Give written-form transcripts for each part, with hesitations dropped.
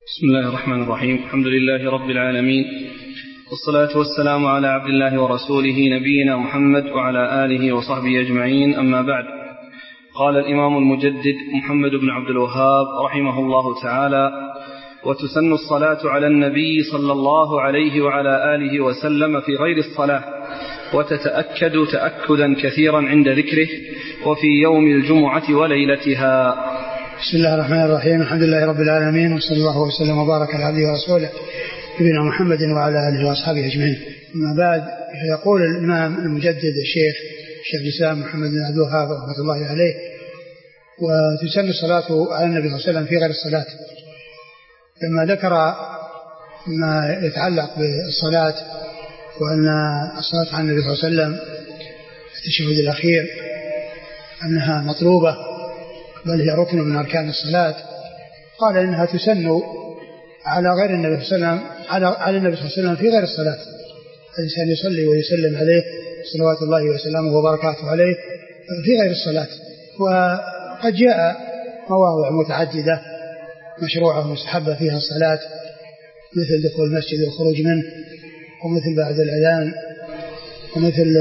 بسم الله الرحمن الرحيم. الحمد لله رب العالمين، والصلاة والسلام على عبد الله ورسوله نبينا محمد وعلى آله وصحبه أجمعين، أما بعد. قال الإمام المجدد محمد بن عبد الوهاب رحمه الله تعالى: وتسن الصلاة على النبي صلى الله عليه وعلى آله وسلم في غير الصلاة، وتتأكد تأكدا كثيرا عند ذكره، وفي يوم الجمعة وليلتها. بسم الله الرحمن الرحيم. الحمد لله رب العالمين، وصلى الله وسلم وبارك على عبده ورسوله نبينا محمد وعلى آله وأصحابه أجمعين. أما بعد، يقول الإمام المجدد الشيخ الإسلام محمد بن عبد الوهاب رحمة الله عليه: وتسن الصلاة على النبي صلى الله عليه وسلم في غير الصلاة. لما ذكر ما يتعلق بالصلاة وأن الصلاة على النبي صلى الله عليه وسلم في التشهد الأخير أنها مطلوبة بل هي ركن من أركان الصلاة، قال إنها تسن على غير النبي صلى الله عليه وسلم، على النبي صلى الله عليه وسلم في غير الصلاة. الإنسان يصلي ويسلم عليه صلوات الله وسلامه وبركاته عليه في غير الصلاة. وقد جاء مواضع متعددة مشروعة ومستحبة فيها الصلاة، مثل دخول المسجد والخروج منه، ومثل بعد الأذان، ومثل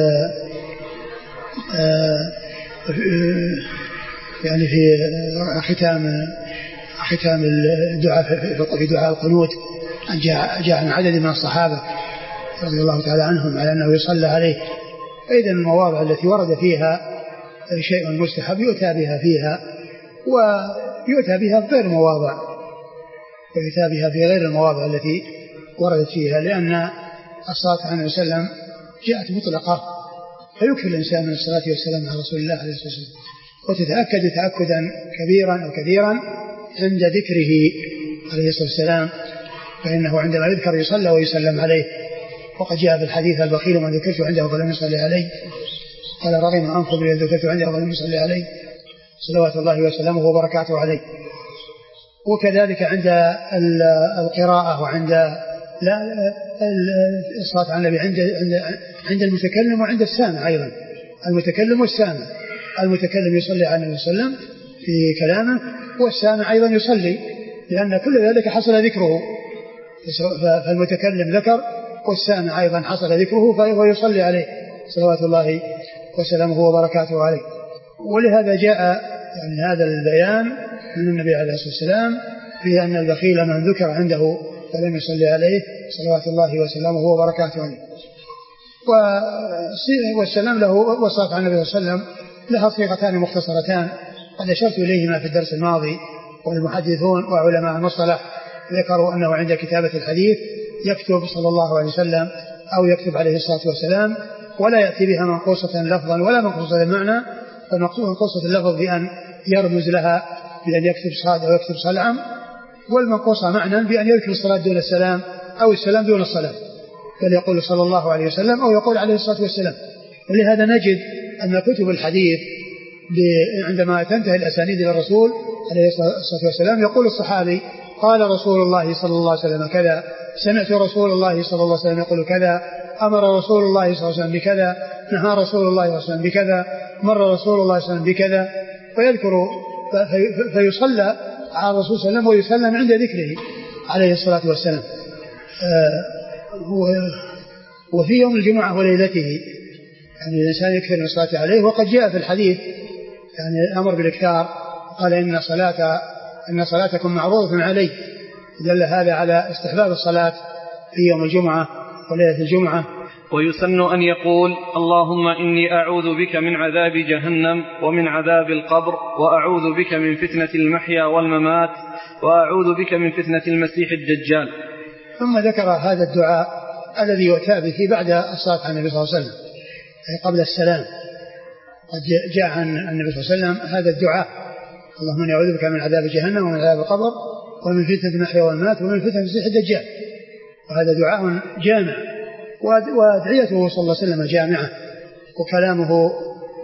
يعني في ختام الدعاء في دعاء القنوت. جاء عن عدد من الصحابة رضي الله تعالى عنهم على أنه يصلى عليه. فإذا المواضع التي ورد فيها شيء مستحب يؤتى بها فيها، ويؤتى بها في غير المواضع، ويؤتى بها في غير المواضع التي وردت فيها، لأن الصلاة عليه وسلم جاءت مطلقة، فيكفي الإنسان من الصلاة والسلام على رسول الله عليه الصلاة والسلام، وتتأكد تأكدا كبيرا وكثيرا عند ذكره عليه الصلاة والسلام، فإنه عندما يذكر يصلى ويسلم عليه. وقد جاء في الحديث: البخيل من ذكرت عنده فلم يصلي عليه، قال رغم أنف من ذكرت عنده فلم يصلي عليه، صلوات الله وسلامه وبركاته عليه. وكذلك عند القراءة وعند الصلاة على النبي عند المتكلم وعند السامع أيضا، المتكلم والسامع. المتكلم يصلي على النبي صلى الله عليه وسلم في كلامه، والسامع أيضا يصلي، لأن كل ذلك حصل ذكره، فالمتكلم ذكر والسامع أيضا حصل ذكره فهو يصلي عليه صلوات الله وسلامه وبركاته عليه. ولهذا جاء يعني هذا البيان من النبي عليه الصلاة والسلام في أن البخيل من ذكر عنده فلم يصلي عليه صلوات الله وسلامه وبركاته عليه. والسلام له والصلاة على النبي صلى الله عليه وسلم لها صيغتان مختصرتان قد أشرت إليهما في الدرس الماضي. والمحدثون وعلماء المصطلح ذكروا أنه عند كتابة الحديث يكتب صلى الله عليه وسلم أو يكتب عليه الصلاة والسلام، ولا يأتي بها منقوصة لفظا ولا منقوصة المعنى. فمنقوصة اللفظ بأن يرمز لها بأن يكتب صاد أو يكتب صلعم، والمنقوصة معنى بأن يذكر الصلاة دون السلام أو السلام دون الصلاة، بل يقول صلى الله عليه وسلم أو يقول عليه الصلاة والسلام. ولهذا نجد أن كتب الحديث عندما تنتهي الأسانيد إلى الرسول عليه الصلاة والسلام يقول الصحابي: قال رسول الله صلى الله عليه وسلم كذا، سمعت رسول الله صلى الله عليه وسلم يقول كذا، أمر رسول الله صلى الله عليه وسلم بكذا، نهى رسول الله صلى الله عليه وسلم بكذا، مر رسول الله صلى الله عليه وسلم بكذا، فيذكر فيصلى على الرسول صلى الله عليه وسلم ويسلم عند ذكره عليه الصلاة والسلام. وفي يوم الجمعة وليلته يعني الإنسان يكثر من الصلاة عليه. وقد جاء في الحديث يعني الأمر بالإكثار، قال إن صلاتكم معروضة علي، دل هذا على استحباب الصلاة في يوم الجمعة وليلة الجمعة. ويسن أن يقول: اللهم إني أعوذ بك من عذاب جهنم ومن عذاب القبر، وأعوذ بك من فتنة المحيا والممات، وأعوذ بك من فتنة المسيح الدجال. ثم ذكر هذا الدعاء الذي يؤتى به بعد الصلاة على النبي صلى الله عليه وسلم أي قبل السلام. قد جاء عن النبي صلى الله عليه وسلم هذا الدعاء: اللهم إني أعوذ بك من عذاب جهنم ومن عذاب القبر ومن فتنة المحيا والممات ومن فتنة المسيح الدجال. وهذا دعاء جامع، وأدعيته صلى الله عليه وسلم جامعة، وكلامه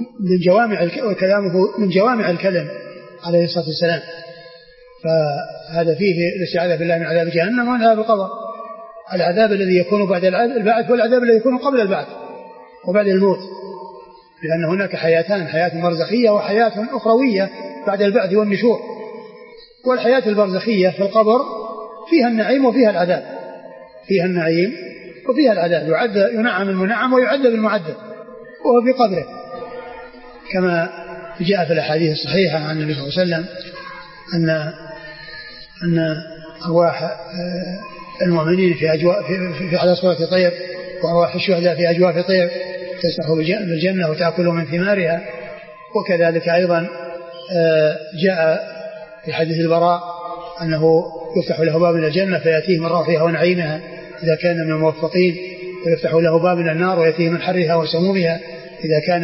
من جوامع الكلم عليه الصلاة والسلام. فهذا فيه الاستعاذة بالله من عذاب جهنم ومن عذاب القبر، العذاب الذي يكون بعد البعث والعذاب الذي يكون قبل البعث وبعد الموت، لأن هناك حياتان: حياة برزخية وحياة أخروية بعد البعث والنشور. والحياة البرزخية في القبر فيها النعيم وفيها العذاب، فيها النعيم وفيها العذاب، ينعم المنعم ويعذب المعذب وهو في قبره، كما جاء في الأحاديث الصحيحة عن النبي صلى الله عليه وسلم أن أرواح المؤمنين في على صورة طير، وأرواح الشهداء في أجواف طير تسبح بالجنة وتأكل من ثمارها. وكذلك أيضا جاء في حديث البراء أنه يفتح له باب من الجنة فيأتيه من روحها ونعيمها إذا كان من الموفقين، ويفتح له باب من النار ويأتيه من حرها وسمومها إذا كان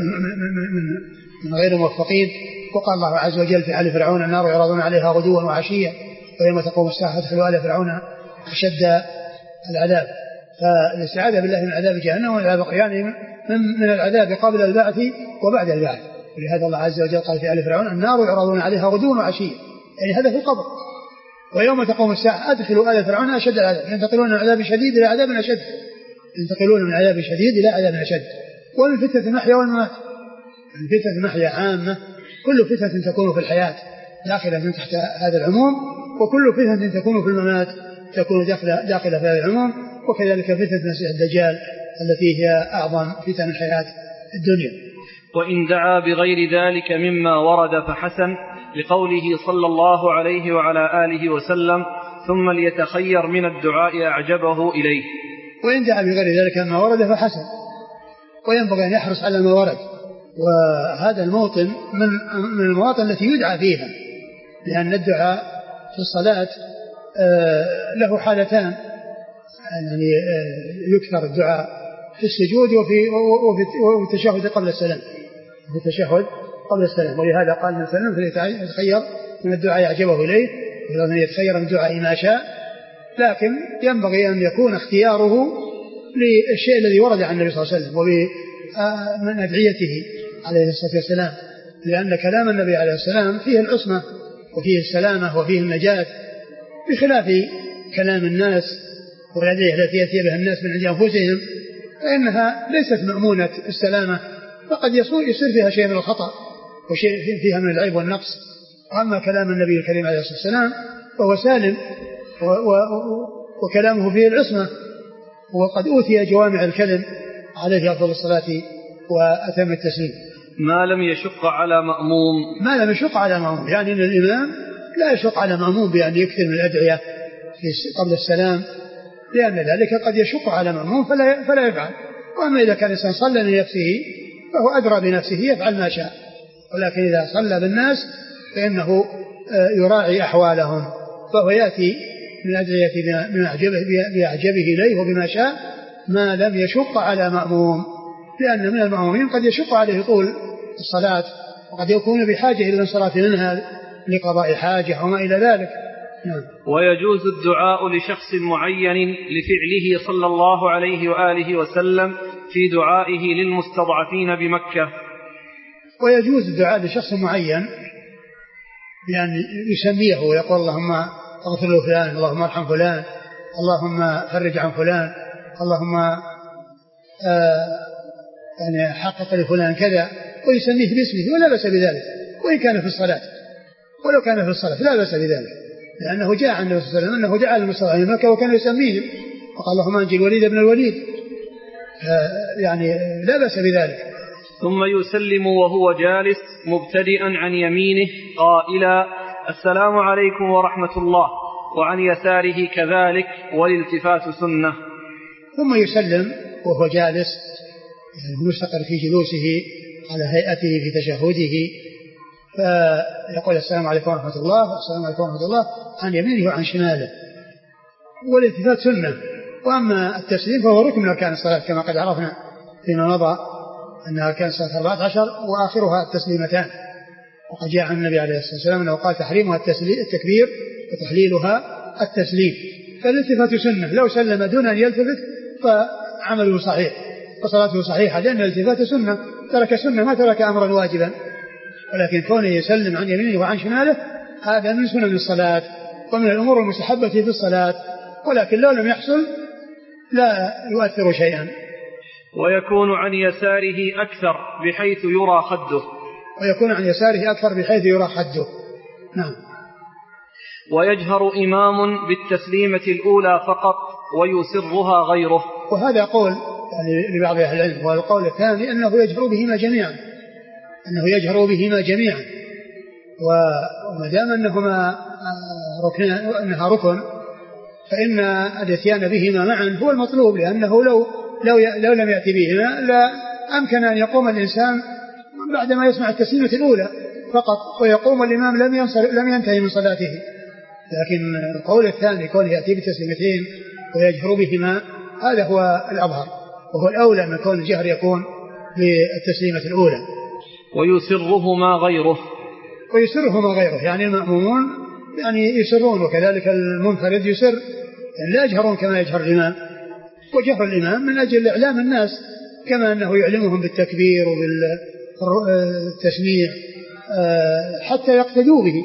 من غير الموفقين. وقال الله عز وجل في آل فرعون النار يعرضون عليها غدوا وعشيا ويوم تقوم الساعة ادخلوا آل فرعون أشد العذاب. فالاستعاذة بالله من عذاب جهنم والعذاب يعني من العذاب قبل البعث وبعد البعث. ولهذا الله عز وجل قال في آل فرعون النار يعرضون عليها غدوا وعشيا، يعني هذا في القبر. ويوم تقوم الساعة أدخلوا آل فرعون أشد العذاب، ينتقلون من عذاب شديد إلى عذاب أشد، ينتقلون من عذاب شديد إلى عذاب أشد. ومن فتنة المحيا والممات، من فتنة المحيا عامة، كل فتنة تكون في الحياة داخلة تحت هذا العموم، وكل فتنة تكون في الممات تكون داخلة في هذا العموم. وكذلك فتنة المسيح الدجال التي هي أعظم فتن الحياة الدنيا. وإن دعا بغير ذلك مما ورد فحسن، لقوله صلى الله عليه وعلى آله وسلم ثم ليتخير من الدعاء أعجبه إليه. وإن دعا بغير ذلك مما ورد فحسن، وينبغي أن يحرص على ما ورد. وهذا الموطن من المواطن التي يدعى فيها، لأن الدعاء في الصلاة له حالتان، يعني يكثر الدعاء في السجود وفي التشهد قبل السلام، في التشهد قبل السلام. ولهذا قال النبي صلى الله عليه وسلم فليتخير من الدعاء يعجبه إليه، ولأن يتخير من الدعاء ما شاء، لكن ينبغي أن يكون اختياره للشيء الذي ورد عن النبي صلى الله عليه وسلم ومن أدعيته عليه الصلاة والسلام، لأن كلام النبي عليه السلام فيه العصمة وفيه السلامة وفيه النجاة، بخلاف كلام الناس والأدعية التي يأتي بها الناس من عند أنفسهم، فإنها ليست مأمونة السلامة، فقد يصير فيها شيء من الخطأ وشيء فيها من العيب والنقص. أما كلام النبي الكريم عليه الصلاة والسلام فهو سالم وكلامه فيه العصمة، وقد أوتي جوامع الكلم عليه أفضل الصلاة وأتم التسليم. ما لم يشق على مأموم، ما لم يشق على مأموم، يعني أن الإمام لا يشق على مأموم بأن يكثر من الأدعية قبل السلام، لأن ذلك قد يشق على مأموم فلا يفعل. وأما إذا كان الإنسان صلى لنفسه فهو أدرى بنفسه يفعل ما شاء، ولكن إذا صلى بالناس فإنه يراعي أحوالهم، فهو يأتي من أدعية بأعجبه إليه وبما شاء ما لم يشق على مأموم، لأن من المأمومين قد يشق عليه طول الصلاة، وقد يكون بحاجة إلى الانصراف منها لقضاء حاجة وما إلى ذلك. ويجوز الدعاء لشخص معين لفعله صلى الله عليه وآله وسلم في دعائه للمستضعفين بمكة. ويجوز الدعاء لشخص معين بأن يسميه ويقول اللهم اغفر له فلان، اللهم ارحم فلان، اللهم فرج عن فلان، اللهم يعني حقق لفلان كذا، ويسميه باسمه ولا بأس بذلك، وإن كان في الصلاة، ولو كان في الصلاة لا بأس بذلك، لأنه جاء عن النبي صلى الله عليه وسلم أنه دعا للمستضعفين مكة وكان يسميهم وقال اللهم أنجي الوليد بن الوليد، يعني لا بأس بذلك. ثم يسلم وهو جالس مبتدئا عن يمينه قائلا السلام عليكم ورحمة الله، وعن يساره كذلك، والالتفات سنة. ثم يسلم وهو جالس، يعني مستقر في جلوسه على هيئته في تشهده، فيقول السلام عليكم ورحمة الله، السلام عليكم ورحمة الله عن يمينه وعن شماله، والالتفات سنة. وأما التسليم فهو ركن من أركان الصلاة كما قد عرفنا فيما مضى أن أركان الصلاة 14 وآخرها التسليمتان، وقد جاء عن النبي عليه الصلاة والسلام أنه قال تحريمها التكبير وتحليلها التسليم. فالالتفات سنة، لو سلم دون أن يلتفت فعمله صحيح وصلاته صحيحة، لأن الالتفات سنة، ترك سنة ما ترك أمرا واجبا. ولكن كونه يسلم عن يمينه وعن شماله هذا من سنن الصلاة ومن الأمور المستحبة في الصلاة، ولكن لو لم يحصل لا يؤثر شيئا. ويكون عن يساره أكثر بحيث يرى خده. ويكون عن يساره أكثر بحيث يرى خده. نعم. ويجهر إمام بالتسليمة الأولى فقط ويسرها غيره. وهذا قول يعني لبعض أهل العلم. والقول الثاني أنه يجهر بهما جميعا، وما دام أنها ركن فإن الاتيان بهما معا هو المطلوب، لأنه لو لم يأتي بهما لا أمكن أن يقوم الإنسان بعدما يسمع التسليمة الأولى فقط ويقوم الإمام لم ينتهي من صلاته. لكن القول الثاني كون يأتي بالتسليمتين ويجهر بهما هذا هو الأظهر، وهو الأولى من كون الجهر يكون بالتسليمة الأولى. ويسرهما غيره يعني المأمومون يعني يسرون، وكذلك المنفرد يسر، يعني لا يجهرون كما يجهر الإمام. وجهر الإمام من أجل إعلام الناس كما أنه يعلمهم بالتكبير وبالتسميع حتى يقتدوا به.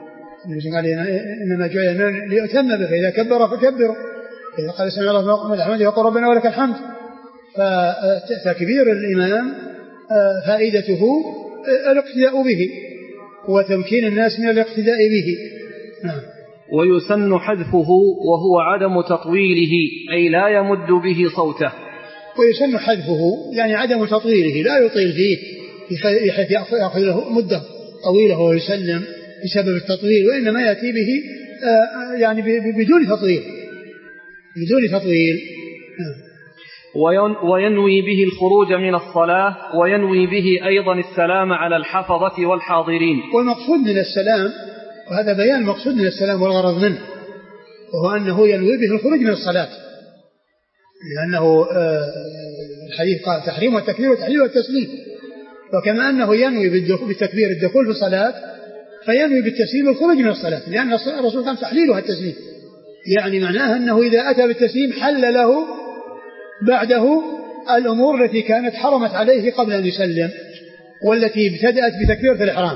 إنما جعل ليؤتم به، فإذا كبر فكبروا، إذا قال سمع الله لمن حمده يقول ربنا ولك الحمد. فتكبير الإمام فائدته الاقتداء به وتمكين الناس من الاقتداء به. ويسن حذفه وهو عدم تطويله، أي لا يمد به صوته. ويسن حذفه يعني عدم تطويله، لا يطيل فيه بحيث يأخذ له مدة طويلة ويسلم بسبب التطويل، وإنما يأتي به يعني بدون تطويل. وينوي به الخروج من الصلاة، وينوي به أيضا السلام على الحفظة والحاضرين. والمقصود من السلام، وهذا بيان المقصود من السلام والغرض منه، وهو أنه ينوي به الخروج من الصلاة، لأنه الحديث قال تحريم والتكبير والتحليل والتسليم. وكما أنه ينوي بالتكبير الدخول في الصلاة فينوي بالتسليم الخروج من الصلاة، لأن الرسول كان تحليلها التسليم، يعني معناها أنه إذا أتى بالتسليم حل له بعده الأمور التي كانت حرمت عليه قبل أن يسلم، والتي ابتدأت بتكبيرة الإحرام،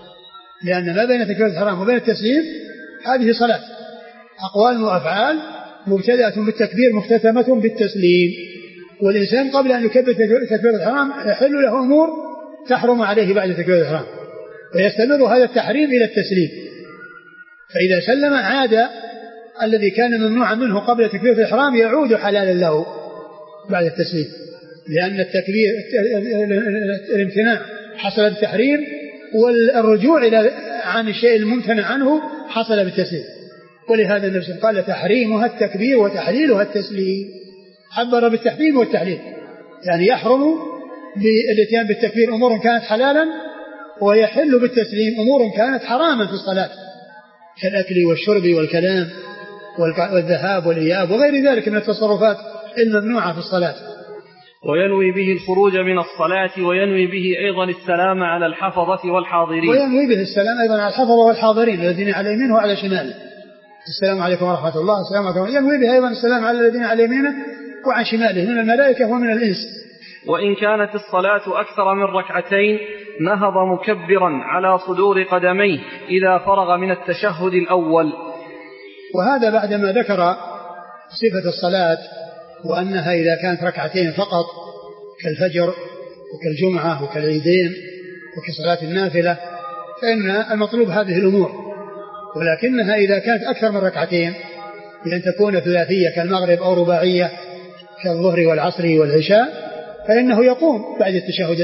لأن ما بين تكبيرة الإحرام وبين التسليم هذه صلاة، أقوال وأفعال مبتدأة بالتكبير مختتمة بالتسليم. والإنسان قبل أن يكبر تكبيرة الإحرام يحل له أمور تحرم عليه بعد تكبيرة الإحرام، ويستمر هذا التحريم إلى التسليم. فإذا سلم عاد الذي كان ممنوعا منه قبل تكبيرة الإحرام يعود حلالا له بعد التسليم، لأن التكبير الامتناع حصل بالتحريم، والرجوع عن الشيء الممتنع عنه حصل بالتسليم. ولهذا النبي قال تحريمها التكبير وتحليلها التسليم، عبر بالتحريم والتحليل، يعني يحرم بالاتيان بالتكبير أمور كانت حلالا، ويحل بالتسليم أمور كانت حراما في الصلاة كالأكل والشرب والكلام والذهاب والإياب وغير ذلك من التصرفات الممنوعة في الصلاة. وينوي به الخروج من الصلاة، وينوي به أيضا السلام على الحفظة والحاضرين. وينوي به السلام أيضا على الحفظة والحاضرين الذين على يمينه وعلى شماله، السلام عليكم ورحمة الله، السلام عليكم. ينوي به أيضا السلام على الذين على يمينه وعن شماله من الملائكة ومن الإنس. وإن كانت الصلاة أكثر من ركعتين نهض مكبرا على صدور قدميه إذا فرغ من التشهد الأول. وهذا بعدما ذكر صفة الصلاة وأنها إذا كانت ركعتين فقط كالفجر وكالجمعة وكالعيدين وكصلاة النافلة فإن المطلوب هذه الأمور. ولكنها إذا كانت أكثر من ركعتين بأن تكون ثلاثية كالمغرب أو رباعية كالظهر والعصر والعشاء فإنه يقوم بعد التشهد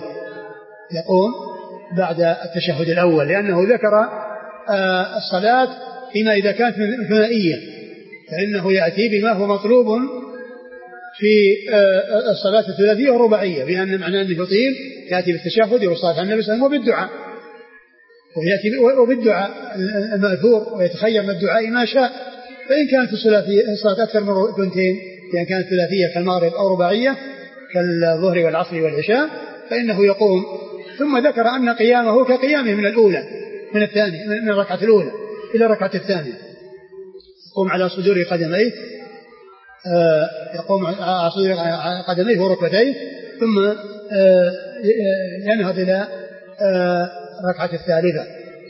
الأول، لأنه ذكر الصلاة فيما إذا كانت ثنائية فإنه يأتي بما هو مطلوب في الصلاة الثلاثية والرباعية، بأن معناه أنه يطيل يأتي بالتشهد والصلاة على النبي صلى الله عليه وسلم ويأتي وبالدعاء المأثور ويتخير من الدعاء ما شاء. فإن كانت الصلاة أكثر من ثنتين إذا كانت ثلاثية كالمغرب أو رباعية كالظهر والعصر والعشاء فإنه يقوم. ثم ذكر أن قيامه كقيامه من الأولى من الركعة الأولى إلى الركعة الثانية، يقوم على صدور قدميه وركبتيه ثم ينهض إلى الركعة الثالثة.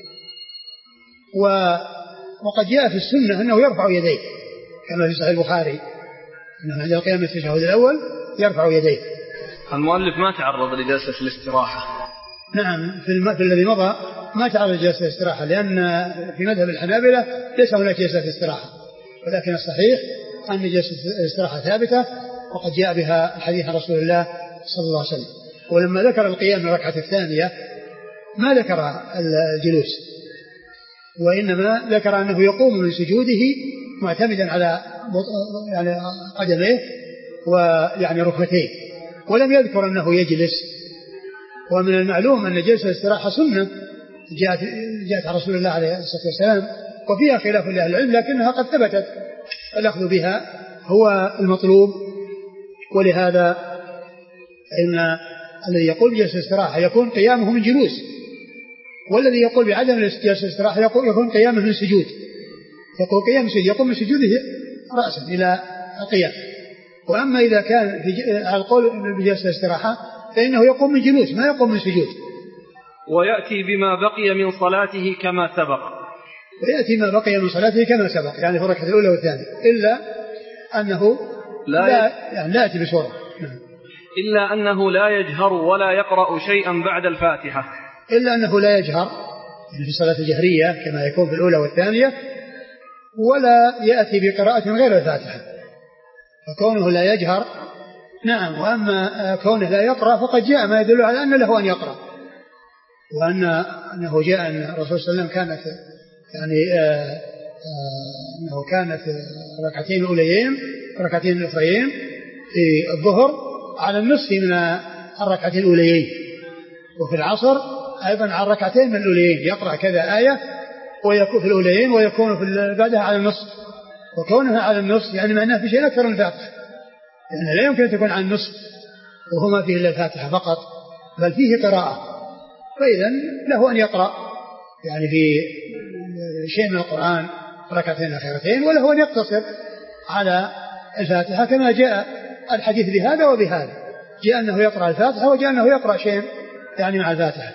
وقد جاء في السنة أنه يرفع يديه كما في صحيح البخاري أنه عند القيام التشهد الأول يرفع يديه. المؤلف ما تعرض لجلسة الاستراحة. نعم في الذي مضى ما تعرض جلسة الاستراحة، لأن في مذهب الحنابلة ليس هناك جلسة استراحة، ولكن الصحيح أن جلسة الاستراحة ثابتة، وقد جاء بها الحديث عن رسول الله صلى الله عليه وسلم. ولما ذكر القيام من الركعة الثانية ما ذكر الجلوس، وإنما ذكر أنه يقوم من سجوده معتمدا على يعني قدميه ويعني ركبتيه، ولم يذكر أنه يجلس. ومن المعلوم أن جلسة الاستراحة سنة جاءت عن رسول الله عليه الصلاة والسلام، وفيها خلاف لأهل العلم، لكنها قد ثبتت، الأخذ بها هو المطلوب. ولهذا إن الذي يقول بجلسة الاستراحة يكون قيامه من جلوس، والذي يقول بعدم جلسة الاستراحة يكون قيامه من سجود، يقول قيام سجود يقوم من سجوده رأسا إلى القيام. وأما إذا كان على القول بجلسة الاستراحة فإنه يقوم من جلوس ما يقوم من سجود. ويأتي بما بقي من صلاته كما سبق، ويأتي ما بقي من صلاته كما سبق، يعني في الركعة الأولى والثانية، إلا أنه لا يأتي بسورة، إلا أنه لا يجهر ولا يقرأ شيئا بعد الفاتحة، إلا أنه لا يجهر في الصلاة الجهرية كما يكون في الأولى والثانية، ولا يأتي بقراءة غير الفاتحة. فكونه لا يجهر نعم، وأما كونه لا يقرأ فقد جاء ما يدل على أن له أن يقرأ، وأنه جاء أن الرسول صلى الله عليه وسلم كانت يعني أنه كانت ركعتين الأوليين ركعتين الأخريين في الظهر على النصف من الركعتين الأوليين، وفي العصر أيضا على الركعتين من الأوليين يقرأ كذا آية ويكون في الأوليين ويكون في بعدها على النصف. وكونها على النصف يعني معناه في شيء أكثر من الفاتحة، يعني لا يمكن أن تكون على النصف وهما فيه إلا الفاتحة فقط، بل فيه قراءة، فإذا له أن يقرأ يعني في شيء من القرآن ركعتين أخيرتين، وله أن يقتصر على الفاتحة كما جاء الحديث بهذا وبهذا، جاء أنه يقرأ الفاتحة وجاء أنه يقرأ شيء يعني مع الفاتحة.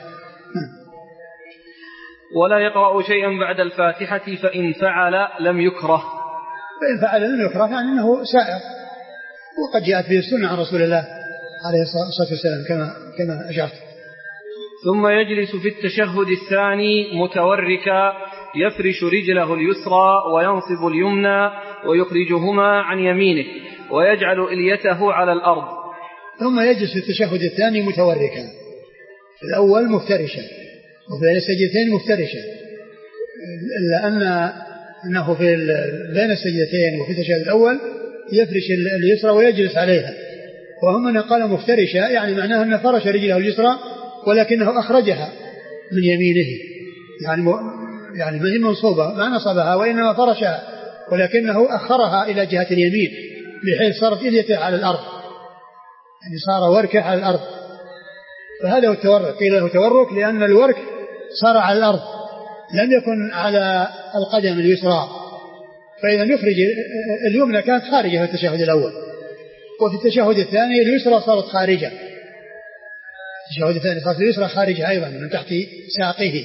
ولا يقرأ شيئا بعد الفاتحة فإن فعل لم يكره، فإن فعل لم يكره يعني أنه سائر، وقد جاءت به السنة عن رسول الله عليه الصلاة والسلام كما أشرت. ثم يجلس في التشهد الثاني متوركا يفرش رجله اليسرى وينصب اليمنى ويخرجهما عن يمينه ويجعل إليته على الأرض. ثم يجلس في التشهد الثاني متوركا، في الأول مفترشا وفي السجدتين مفترشا، أنه في بين السجدتين وفي التشهد الأول يفرش اليسرى ويجلس عليها، وهم من قال مفترشا يعني معناه أنه فرش رجله اليسرى ولكنه أخرجها من يمينه، يعني ما هي منصوبة ما نصبها وإنما فرشها ولكنه أخرها إلى جهة اليمين بحيث صارت إليته على الأرض، يعني صار وركه على الأرض. فهذا هو التورك، قيل له تورك لأن الورك صار على الأرض لم يكن على القدم اليسرى، فإذا يخرج اليمنى كانت خارجة في التشهد الأول، وفي التشهد الثاني اليسرى صارت خارجة، التشهد الثاني صارت اليسرى خارجة أيضا من تحت ساقه،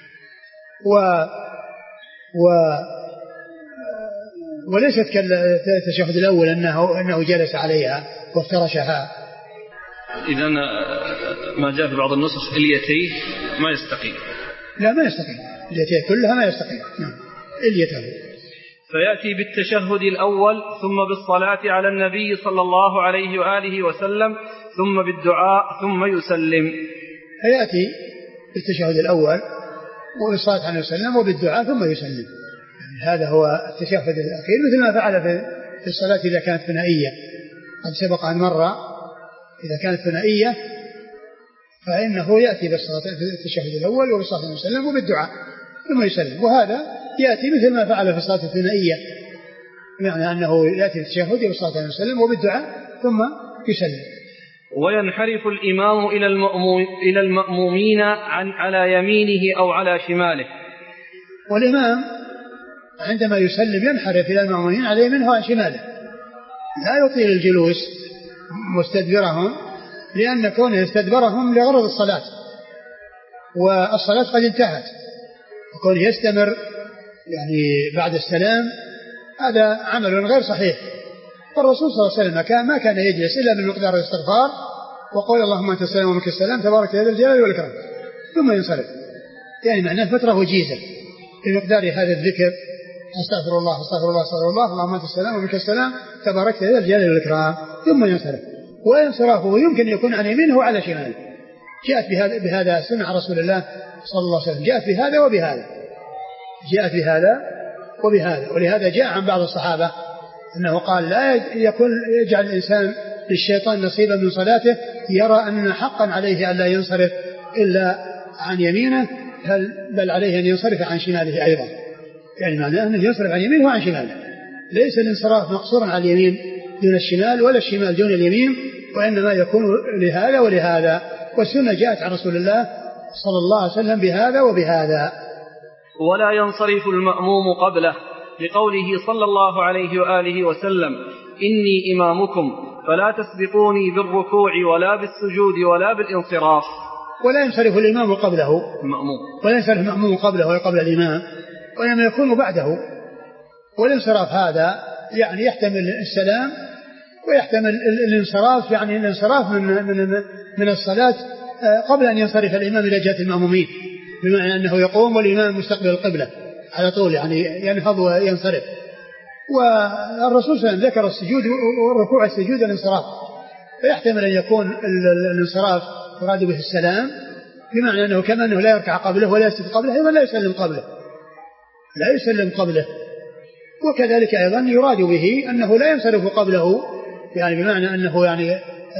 وليست كالتشهد الأول أنه جلس عليها وافترشها. إذا ما جاء في بعض النسخ إليتيه ما يستقيم، لا ما يستقيم، إليتيه كلها ما يستقيم، إليته. فيأتي بالتشهد الأول ثم بالصلاة على النبي صلى الله عليه وآله وسلم ثم بالدعاء ثم يسلم. فيأتي بالتشهد الأول وبالصلاة عليه وسلم وبالدعاء ثم يسلم، يعني هذا هو التشهد الأخير مثل ما فعل في الصلاة إذا كانت ثنائية، قد سبق أن مر إذا كانت ثنائية فإنه يأتي بالتشهد الأول وبالصلاة عليه وسلم وبالدعاء ثم يسلم، وهذا يأتي مثل ما فعل في الصلاة الثنائية، يعني أنه يأتي بالتشهد وبالصلاة عليه وسلم وبالدعاء ثم يسلم. وينحرف الإمام إلى المأمومين على يمينه أو على شماله، والإمام عندما يسلم ينحرف إلى المأمومين على يمينه وعلى شماله، لا يطيل الجلوس مستدبرهم، لأن كونه يستدبرهم لغرض الصلاة والصلاة قد انتهت، وكونه يستمر يعني بعد السلام هذا عمل غير صحيح. فالرسول صلى الله عليه وسلم ما كان يجلس إلا بمقدار الاستغفار وقول اللهم أنت السلام ومنك السلام تبارك يا ذا الجلال والإكرام، ثم ينصرف، يعني معناه فترة وجيزة بمقدار هذا الذكر: أستغفر الله أستغفر الله أستغفر الله اللهم أنت السلام ومنك السلام تباركت يا ذا الجلال والإكرام، ثم ينصرف. وانصرافه يمكن يكون عن يمينه وعلى شماله. جاءت بهذا سنة رسول الله صلى الله عليه وسلم، جاءت بهذا وبهذا، جاءت بهذا وبهذا. ولهذا جاء عن بعض الصحابة أنه قال: لا يجعل الإنسان للشيطان نصيبا من صلاته يرى أن حقا عليه أن لا ينصرف إلا عن يمينه، بل عليه أن ينصرف عن شماله أيضا. يعني معناه أنه ينصرف عن يمينه وعن شماله، ليس الانصراف مقصورا على اليمين دون الشمال ولا الشمال دون اليمين، وإنما يكون لهذا ولهذا. والسنة جاءت عن رسول الله صلى الله عليه وسلم بهذا وبهذا. ولا ينصرف المأموم قبله، لقوله صلى الله عليه وآله وسلم: إني إمامكم فلا تسبقوني بالركوع ولا بالسجود ولا بالانصراف. ولا ينصرف الإمام قبله، ولا ينصرف المأموم قبله وقبل الإمام، وإنما يكون بعده. والانصراف هذا يعني يحتمل السلام ويحتمل الانصراف، يعني الانصراف من الصلاة قبل أن ينصرف الإمام إلى جهة المأمومين، بمعنى أنه يقوم والإمام مستقبل القبلة على طول، يعني ينهض وينصرف. والرسول صلى الله عليه وسلم ذكر السجود والركوع السجود الانصراف، فيحتمل أن يكون الانصراف يراد به السلام، بمعنى أنه كما أنه لا يركع قبله ولا يسجد قبله أيضا لا يسلم قبله، لا يسلم قبله. وكذلك أيضا يراد به أنه لا ينصرف قبله، يعني بمعنى أنه يعني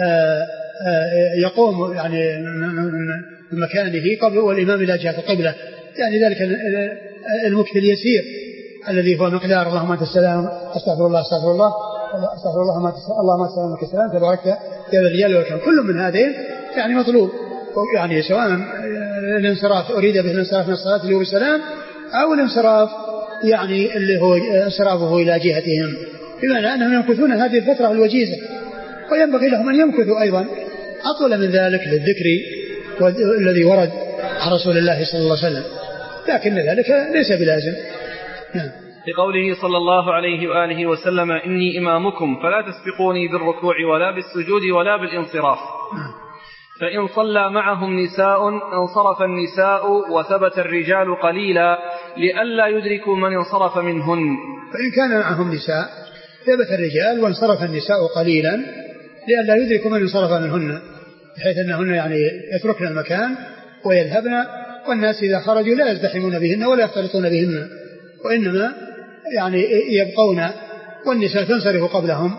يقوم يعني من مكانه قبل والإمام إلى جهة القبلة، يعني ذلك المكث اليسير الذي هو مقدار اللهم أنت السلام أستغفر الله أستغفر الله أستغفر الله اللهم أنت السلام والسلام تباركت يا ذا الجلال والإكرام. كل من هذين يعني مطلوب، يعني سواء الانصراف أريد به الانصراف من الصلاة اللي هو بالسلام، أو الانصراف يعني اللي هو انصرافه إلى جهتهم، بمعنى أنهم يمكثون هذه الفترة الوجيزة، وينبغي لهم أن يمكثوا أيضا أطول من ذلك للذكر الذي ورد عن رسول الله صلى الله عليه وسلم، لكن ذلك ليس بلازم. لقوله صلى الله عليه وآله وسلم: إني إمامكم فلا تسبقوني بالركوع ولا بالسجود ولا بالانصراف. فإن صلى معهم نساء انصرف النساء وثبت الرجال قليلا لئلا يدركوا من انصرف منهن. فإن كان معهم نساء ثبت الرجال وانصرف النساء قليلا لئلا يدركوا من انصرف منهن، بحيث أنهن يعني يتركن المكان ويذهبن، والناس إذا خرجوا لا يزدحمون بهن ولا يختلطون بهن، وإنما يعني يبقون، والنساء تنصرف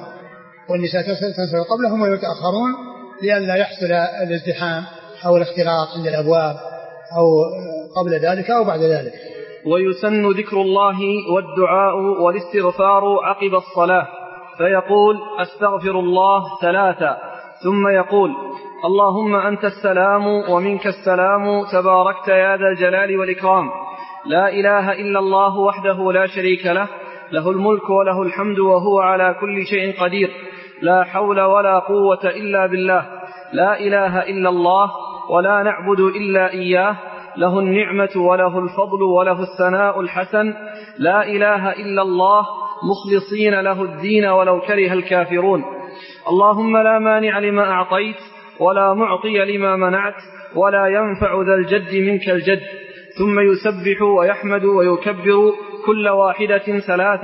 قبلهم ويتأخرون لئلا يحصل الازدحام أو الاختلاط عند الأبواب أو قبل ذلك أو بعد ذلك. ويسن ذكر الله والدعاء والاستغفار عقب الصلاة، فيقول: أستغفر الله 3، ثم يقول: اللهم أنت السلام ومنك السلام تباركت يا ذا الجلال والإكرام، لا إله إلا الله وحده لا شريك له، له الملك وله الحمد وهو على كل شيء قدير، لا حول ولا قوة إلا بالله، لا إله إلا الله ولا نعبد إلا إياه، له النعمة وله الفضل وله الثناء الحسن، لا إله إلا الله، مخلصين له الدين ولو كره الكافرون، اللهم لا مانع لما أعطيت ولا معطي لما منعت ولا ينفع ذا الجد منك الجد. ثم يسبح ويحمد ويكبر كل واحدة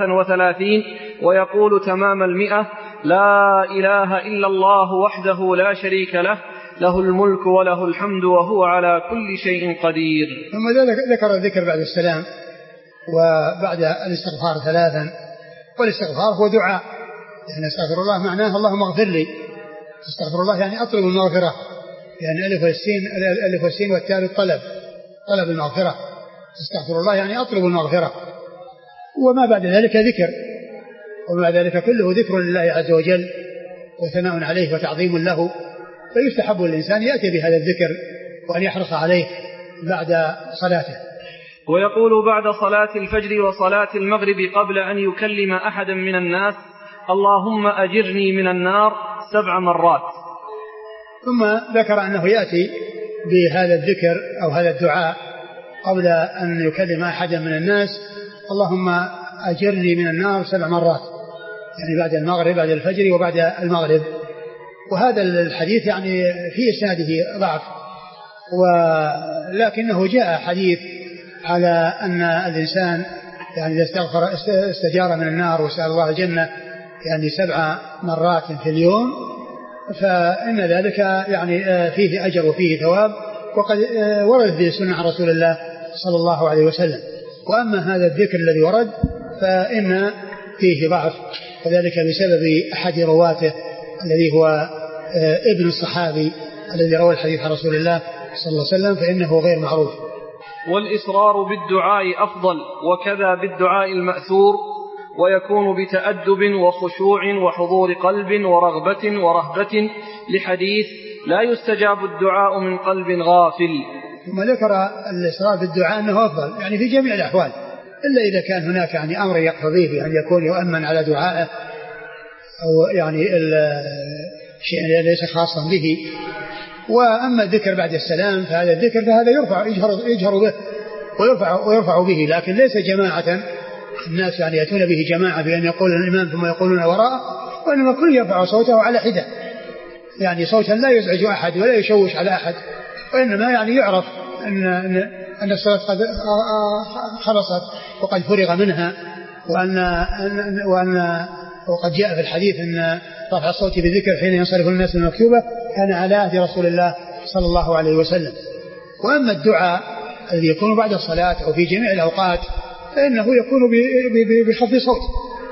33 ويقول تمام 100: لا إله إلا الله وحده لا شريك له، له الملك وله الحمد وهو على كل شيء قدير. ثم ذكر الذكر بعد السلام وبعد الاستغفار 3، والاستغفار هو دعاء، يعني استغفر الله معناه اللهم اغفر لي، استغفر الله يعني أطلب المغفرة، يعني ألف والسين والتاء طلب المغفرة، استغفر الله يعني أطلب المغفرة. وما بعد ذلك ذكر، وما ذلك كله ذكر لله عز وجل وثناء عليه وتعظيم له، فيستحب الإنسان يأتي بهذا الذكر وأن يحرص عليه بعد صلاته. ويقول بعد صلاة الفجر وصلاة المغرب قبل أن يكلم أحدا من الناس: اللهم أجرني من النار 7 مرات. ثم ذكر أنه يأتي بهذا الذكر أو هذا الدعاء قبل أن يكلم أحدا من الناس: اللهم أجرني من النار 7 مرات، يعني بعد المغرب، بعد الفجر وبعد المغرب. وهذا الحديث يعني في إسناده ضعف، ولكنه جاء حديث على أن الإنسان يعني إذا استجار من النار وسأل الله الجنة يعني 7 مرات في اليوم فإن ذلك يعني فيه أجر وفيه ثواب، وقد ورد في سنة عن رسول الله صلى الله عليه وسلم. وأما هذا الذكر الذي ورد فإن فيه ضعف، وذلك بسبب أحد رواته الذي هو ابن الصحابي الذي روى الحديث عن رسول الله صلى الله عليه وسلم، فإنه غير معروف. والإصرار بالدعاء أفضل، وكذا بالدعاء المأثور، ويكون بتأدب وخشوع وحضور قلب ورغبة ورهبة، لحديث لا يستجاب الدعاء من قلب غافل. ثم ذكر الإصرار بالدعاء أنه أفضل يعني في جميع الأحوال، إلا إذا كان هناك يعني أمر يقتضيه بأن يكون يؤمن على دعائه أو يعني شيء ليس خاصا به. وأما الذكر بعد السلام فهذا الذكر فهذا يجهر به ويرفع به، لكن ليس جماعة الناس يعني يأتون به جماعة بأن يقول الإمام ثم يقولون وراءه، وإنما كل يرفع صوته على حدة، يعني صوتا لا يزعج أحد ولا يشوش على أحد، وإنما يعني يعرف أن الصلاة قد خلصت وقد فرغ منها، وقد جاء في الحديث أن رفع الصوت بالذكر حين ينصرف الناس من المكتوبة كان على عهد رسول الله صلى الله عليه وسلم. وأما الدعاء الذي يكون بعد الصلاة أو في جميع الأوقات فإنه يكون بخفض صوت.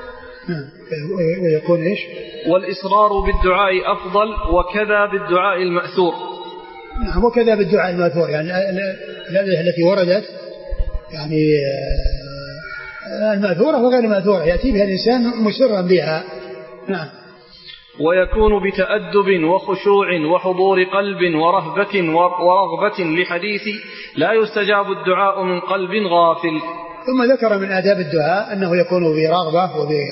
ويكون إيش؟ والإصرار بالدعاء أفضل، وكذا بالدعاء المأثور. نعم، وكذا بالدعاء المأثور، يعني الأدعية التي وردت يعني المأثورة وغير المأثورة يأتي بها الإنسان مسرا بها. نعم. ويكون بتأدب وخشوع وحضور قلب ورغبة، لحديث لا يستجاب الدعاء من قلب غافل. ثم ذكر من آداب الدعاء أنه يكون برغبة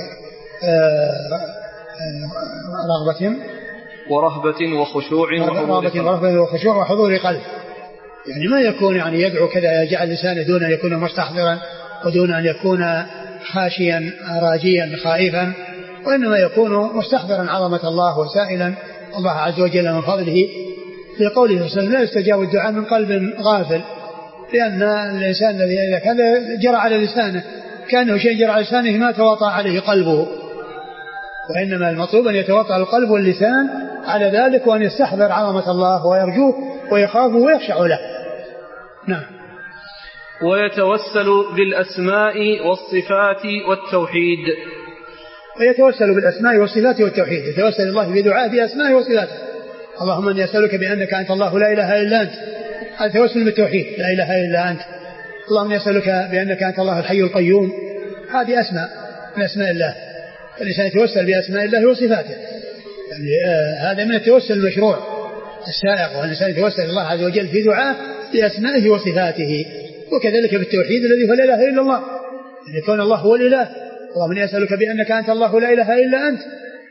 ورهبة وخشوع وحضور قلب، يعني ما يكون يعني يدعو كذا يجعل لسانه دون أن يكون مستحضرا ودون أن يكون خاشيا راجيا خائفا، وإنما يكون مستحضرا عظمة الله وسائلا الله عز وجل من فضله، في قوله صلى الله عليه وسلم لا يستجاب الدعاء من قلب غافل، لأن الإنسان الذي إذا كان جرى على لسانه كأنه شيء جرى على لسانه ما تواطأ عليه قلبه، وإنما المطلوب أن يتواطأ القلب واللسان على ذلك، وأن يستحضر عظمة الله ويرجوه ويخافه ويخشع له. نعم. ويتوسل بالأسماء والصفات والتوحيد. ويتوسل بالأسماء والصفات والتوحيد، يتوسل الله بدعاء بأسماء وصفاته. اللهم أني أسألك بأنك أنت الله لا إله إلا أنت، هذا توسل بالتوحيد، لا إله إلا أنت. اللهم أني أسألك بأنك أنت الله الحي القيوم، هذه أسماء من أسماء الله، الإنسان يتوسل بأسماء الله وصفاته، يعني هذا من التوسل المشروع السائق، والإنسان يتوسل الله عز وجل في دعاء بأسمائه وصفاته. وكذلك بالتوحيد الذي هو لا إله إلا الله، يعني يكون الله هو الإله. اللهم إني أسألك بأنك أنت الله لا إله إلا أنت.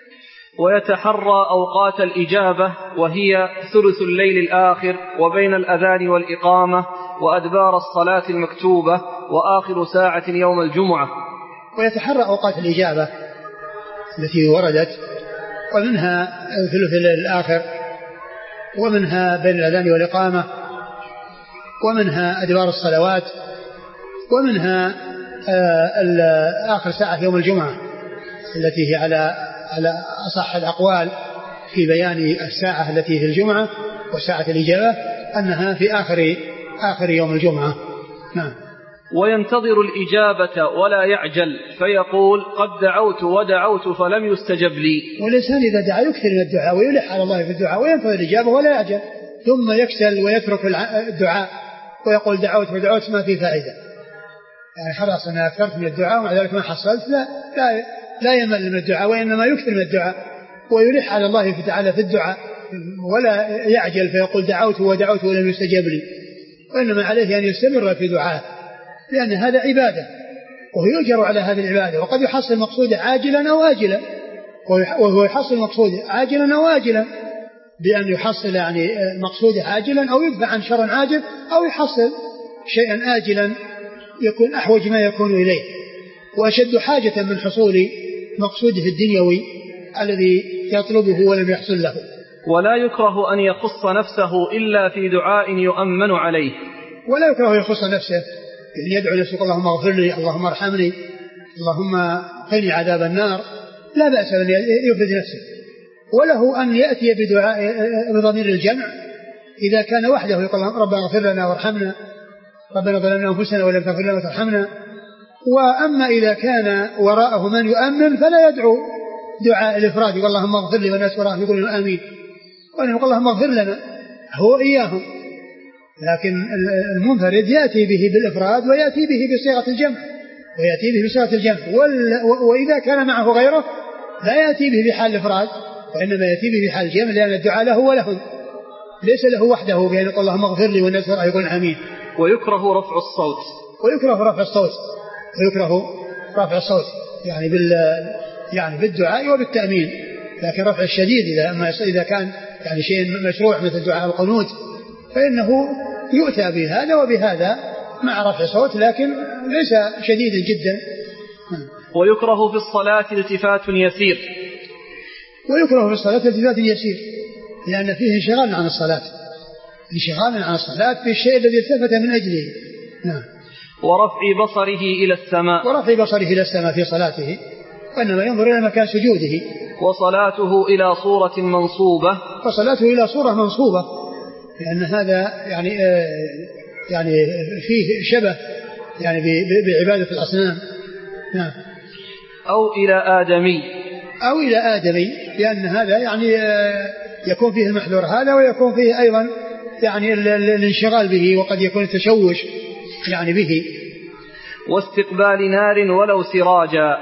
ويتحرى أوقات الإجابة، وهي ثلث الليل الآخر، وبين الأذان والإقامة، وأدبار الصلاة المكتوبة، وآخر ساعة يوم الجمعة. ويتحرى أوقات الإجابة التي وردت، ومنها ثلث الليل الآخر، ومنها بين الأذان والإقامة، ومنها أدبار الصلوات، ومنها آخر ساعة يوم الجمعة التي هي على أصح الأقوال في بيان الساعة التي في الجمعة وساعة الإجابة أنها في آخر يوم الجمعة. نعم. وينتظر الإجابة ولا يعجل، فيقول قد دعوت ودعوت فلم يستجب لي. والإنسان إذا دعا يكثر من الدعاء ويلح على الله في الدعاء وينتظر الإجابة ولا يعجل، ثم يكسل ويترك الدعاء ويقول دعوت ودعوت ما في فائدة، يعني خلاص أنا أكثرت من الدعاء ومع ذلك ما حصلت. لا يمل من الدعاء، وإنما يكثر من الدعاء ويلح على الله تعالى في الدعاء، ولا يعجل فيقول دعوت ودعوت ولم يستجب لي، وإنما عليه أن يستمر في دعائه، لأن هذا عبادة وهو يجر على هذه العبادة، وقد يحصل مقصوده عاجلا أو آجلا، وهو يحصل مقصوده عاجلا أو آجلا، بأن يحصل يعني مقصوده عاجلا أو يدفع عن شر عاجل، أو يحصل شيئا آجلا يكون أحوج ما يكون إليه وأشد حاجة من حصول مقصوده الدنيوي الذي يطلبه ولم يحصل له. ولا يكره أن يخص نفسه إلا في دعاء يؤمن عليه. ولا يكره يخص نفسه، يعني يدعو نفسه اللهم اغفر لي، اللهم ارحمني، اللهم قني عذاب النار، لا بأس أن يفرد نفسه. وله أن يأتي بدعاء بضمير الجمع إذا كان وحده، يقول ربنا اغفر لنا وارحمنا، ربنا ظلمنا أنفسنا ولم تغفر لنا وترحمنا. وأما إذا كان وراءه من يؤمن فلا يدعو دعاء الإفراد، يقول اللهم اغفر لي والناس وراءه يقولون آمين، وأن يقول اللهم اغفر لنا هو إياهم. لكن المنفرد يأتي به بالإفراد ويأتي به بصيغة الجمع، وإذا كان معه غيره لا يأتي به بحال الإفراد، وإنما يأتي به بحال الجمع، لأن الدعاء له ولهم، ليس له وحده بأن يقول اللهم اغفر لي والناس وراءه يقولون آمين. ويكره رفع الصوت، رفع الصوت يعني بالدعاء وبالتأمين، لكن رفع الشديد إذا كان يعني شيء مشروع مثل دعاء القنوت فإنه يؤتى بهذا وبهذا مع رفع صوت، لكن ليس شديدا جدا. ويكره في الصلاة التفات يسير، لأن فيه انشغال عن الصلاة بالشيء الذي التفت من أجله. نعم. ورفع بصره إلى السماء في صلاته، وإنما ينظر إلى مكان سجوده. وصلاته إلى صورة منصوبة، لأن هذا يعني فيه شبه يعني بعبادة الأصنام. نعم. أو إلى آدمي، لأن هذا يعني يكون فيه المحذور هذا، ويكون فيه أيضا يعني الانشغال به، وقد يكون التشوش يعني به. واستقبال نار ولو سراجا،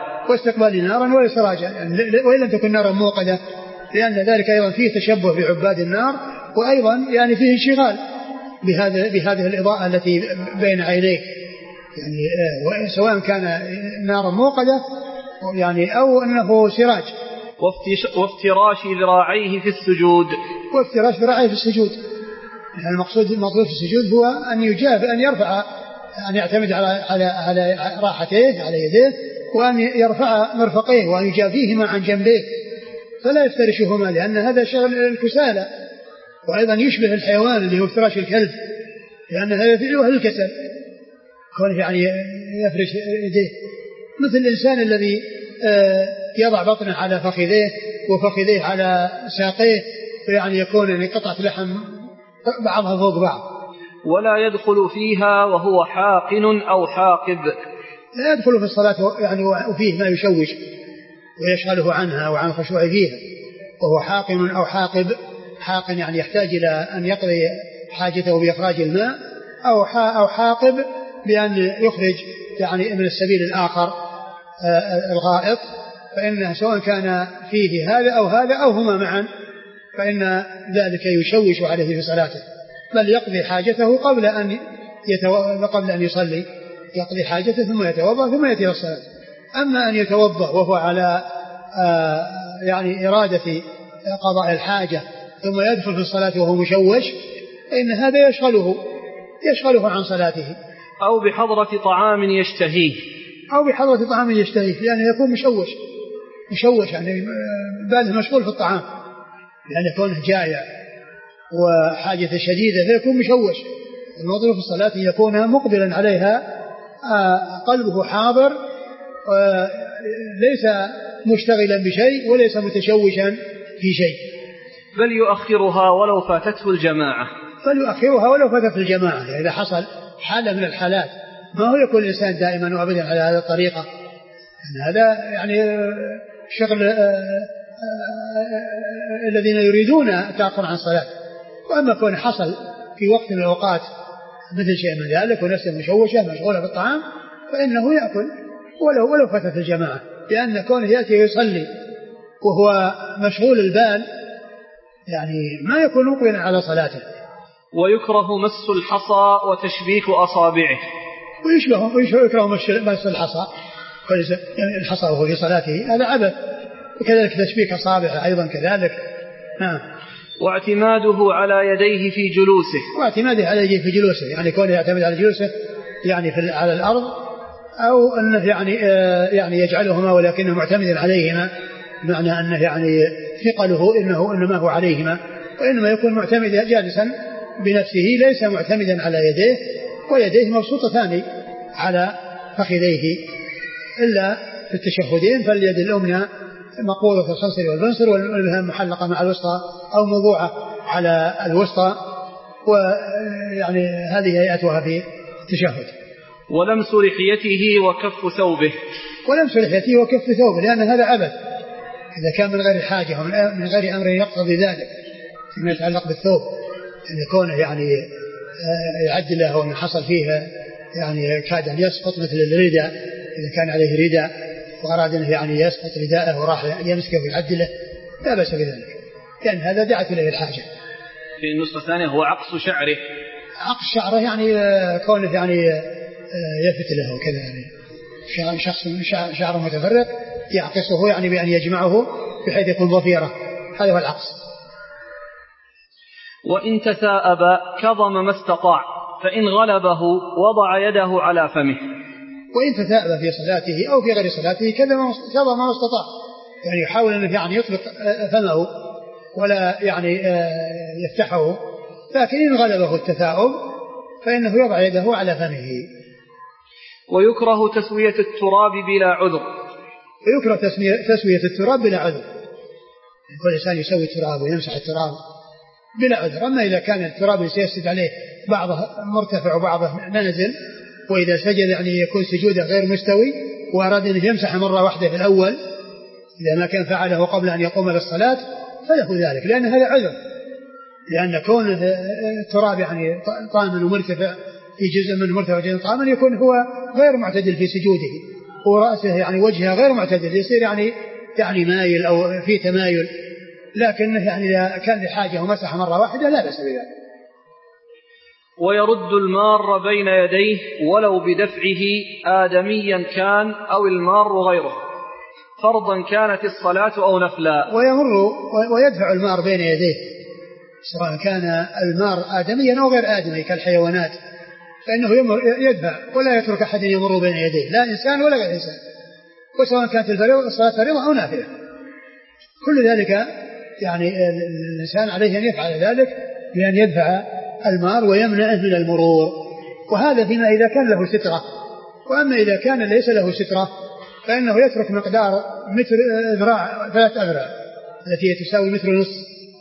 يعني وإن لم تكن نارا موقدة، لأن ذلك أيضا فيه تشبه بعباد النار، وأيضا يعني فيه انشغال بهذه الإضاءة التي بين عينيه، يعني سواء كان نارا موقدة يعني أو أنه سراج. وافتراش ذراعيه في السجود، يعني المقصود في السجود هو أن يرفع، أن يعتمد على راحتيه على يديه، وأن يرفع مرفقيه وأن يجافيهما عن جنبيه فلا يفترشهما، لأن هذا شغل الكسالى، وأيضا يشبه الحيوان اللي هو افتراش الكلب، لأن هذا فعله الكسل، كونه يعني يفرش يديه، مثل الإنسان الذي يضع بطنه على فخذيه وفخذيه على ساقيه، يعني يكون يعني قطعة لحم بعضها فوق بعض. ولا يدخل فيها وهو حاقن أو حاقب، لا يدخل في الصلاة يعني وفيه ما يشوش ويشغله عنها وعن الخشوع فيها، وهو حاقن أو حاقب. حاقن يعني يحتاج إلى أن يقضي حاجته بإخراج الماء، أو حاقب بأن يخرج يعني من السبيل الآخر الغائط، فإنه سواء كان فيه هذا أو هما معا فإن ذلك يشوش عليه في صلاته، بل يقضي حاجته قبل أن يصلي، يقضي حاجته ثم يتوضأ ثم يأتي الصلاة. أما أن يتوضأ وهو على يعني إرادة قضاء الحاجة ثم يدخل في الصلاة وهو مشوش، فإن هذا يشغله عن صلاته. أو بحضرة طعام يشتهيه، لأنه يكون مشوش يعني باله مشغول في الطعام، لأن يكون جائع وحاجة شديدة فيكون مشوش. المطلوب في الصلاة يكون مقبلا عليها، قلبه حاضر، ليس مشتغلا بشيء وليس متشوشا في شيء. بل يؤخرها ولو فاتته الجماعة، يعني إذا حصل حالة من الحالات، ما هو يكون الإنسان دائما وأبدا على هذه الطريقة، يعني هذا يعني شغل الذين يريدون التأخر عن الصلاة. وأما كون حصل في وقت من الأوقات مثل شيء من ذلك ونفسه مشوشة مشغولة بالطعام، فإنه يأكل ولو فاتت الجماعة، لأن كونه يأتي يصلي وهو مشغول البال يعني ما يكون مقبلا على صلاته. ويكره مس الحصى وتشبيك أصابعه، ويكره مس الحصى، يعني الحصى وهو في صلاته هذا عبث، وكذلك تشبيك أصابعه أيضا كذلك. واعتماده على يديه في جلوسه، يعني كونه يعتمد على جلوسه يعني على الأرض، أو أنه يعني يجعلهما ولكنه معتمد عليهما، معنى أنه يعني ثقله إنما هو عليهما وإنما يكون معتمدا جالسا بنفسه ليس معتمدا على يديه، ويديه مبسوطتان على فخذيه إلا في التشهدين، فاليد اليمنى مقبوضة في الخنصر والبنصر والإبهام محلقة مع الوسطى أو موضوعة على الوسطى، ويعني هذه هيئتها في التشهد. ولمس لحيته وكف ثوبه. ولمس لحيته وكف ثوبه لأن هذا عبث إذا كان من غير حاجة ومن غير أمر يقتضي ذلك فيما يتعلق بالثوب، أن يكون يعني يعدله ومن حصل فيه يعني كاد أن يسقط مثل الرداء إذا كان عليه رداء وأراد أنه يعني يسقط رداءه وراح يمسكه ويعدله لا بأس بذلك، لأن هذا دعت إليه الحاجة. في النسخة الثانية هو عقص شعره. عقص شعره يعني كونه يعني يفت له كذا، يعني شخص شعره متفرق يعقصه يعني بأن يجمعه بحيث يكون ضفيرة، هذا هو العقص. وإن تثاءب كظم ما استطاع، فإن غلبه وضع يده على فمه. وإن تثاءب في صلاته أو في غير صلاته كظم ما استطاع، يعني يحاول أنه يعني يطلق فمه ولا يعني يفتحه، لكن إن غلبه التثاؤب فإنه يضع يده على فمه. ويكره تسوية التراب بلا عذر. ويكره تسوية التراب بلا عذر، كل إنسان يسوي التراب ويمسح التراب بلا عذر. أما إذا كان التراب سيسجد عليه بعضه مرتفع وبعضه نازل، وإذا سجد يعني يكون سجوده غير مستوي وأراد أن يمسح مرة واحدة في الأول إذا ما كان فعله قبل أن يقوم للصلاة فله ذلك، لأن هذا عذر، لأن كون التراب يعني طامن ومرتفع في جزء من مرتفع جزء طامن يكون هو غير معتدل في سجوده، ورأسه يعني وجهه غير معتدل يصير يعني مايل أو في تمايل، لكن يعني إذا كان لحاجة ومسح مرة واحدة لا بأس بذلك. ويرد المار بين يديه ولو بدفعه آدميا كان أو المار غيره، فرضا كانت الصلاة أو نفلا. ويدفع المار بين يديه سواء كان المار آدميا أو غير آدمي كالحيوانات، فإنه يدفع ولا يترك أحد يمر بين يديه، لا إنسان ولا غير إنسان، وسواء كانت الصلاة فريضة أو نافلة، كل ذلك يعني الإنسان عليه أن يفعل ذلك بأن يدفع المار ويمنعه من المرور، وهذا فيما إذا كان له سترة. وأما إذا كان ليس له سترة فإنه يترك مقدار متر ذراع 3 أذرع التي تساوي متر ونصف،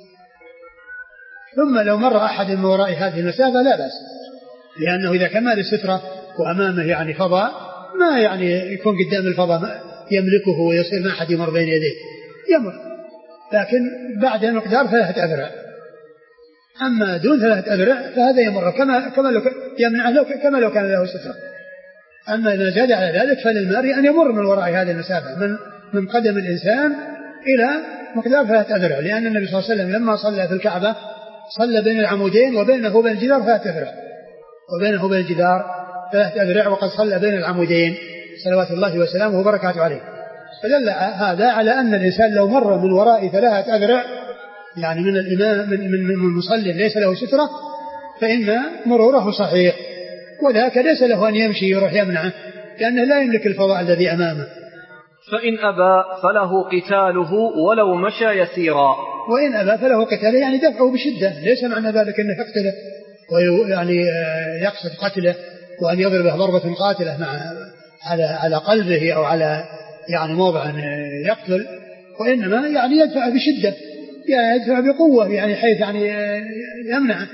ثم لو مر أحد من وراء هذه المسافة لا بأس، لأنه إذا كان هذه السترة وأمامه يعني فضاء ما يعني يكون قدام الفضاء يملكه ويصير ما أحد يمر بين يديه يمر، لكن بعد مقدار 3 أذرع. أما دون 3 أذرع فهذا يمر كما لو يمنعه كما لو كان له سترة. أما إذا زاد على ذلك فللماري أن يمر من وراء هذه المسافة من قدم الإنسان إلى مقدار 3 أذرع، لأن النبي صلى الله عليه وسلم لما صلى في الكعبة صلى بين العمودين وبينه وبين الجدار 3 أذرع، وبينه وبين الجدار 3 أذرع، وقد صلى بين العمودين صلوات الله وسلامه وبركاته عليه. فدل هذا على أن الإنسان لو مر من وراء 3 أذرع يعني من الإمام من المصلي ليس له سترة فإن مروره صحيح، وذاك ليس له أن يمشي يروح يمنعه لأنه لا يملك الفضاء الذي أمامه. فإن أبى فله قتاله ولو مشى يسيرا. وإن أبى فله قتاله يعني دفعه بشدة، ليس معنى ذلك أنه يقتله ويعني يقصد قتله وأن يضربه ضربة قاتلة على قلبه أو على يعني موضع يقتل، وإنما يعني يدفع بشدة، يعني يدفع بقوة يعني حيث يعني يمنع.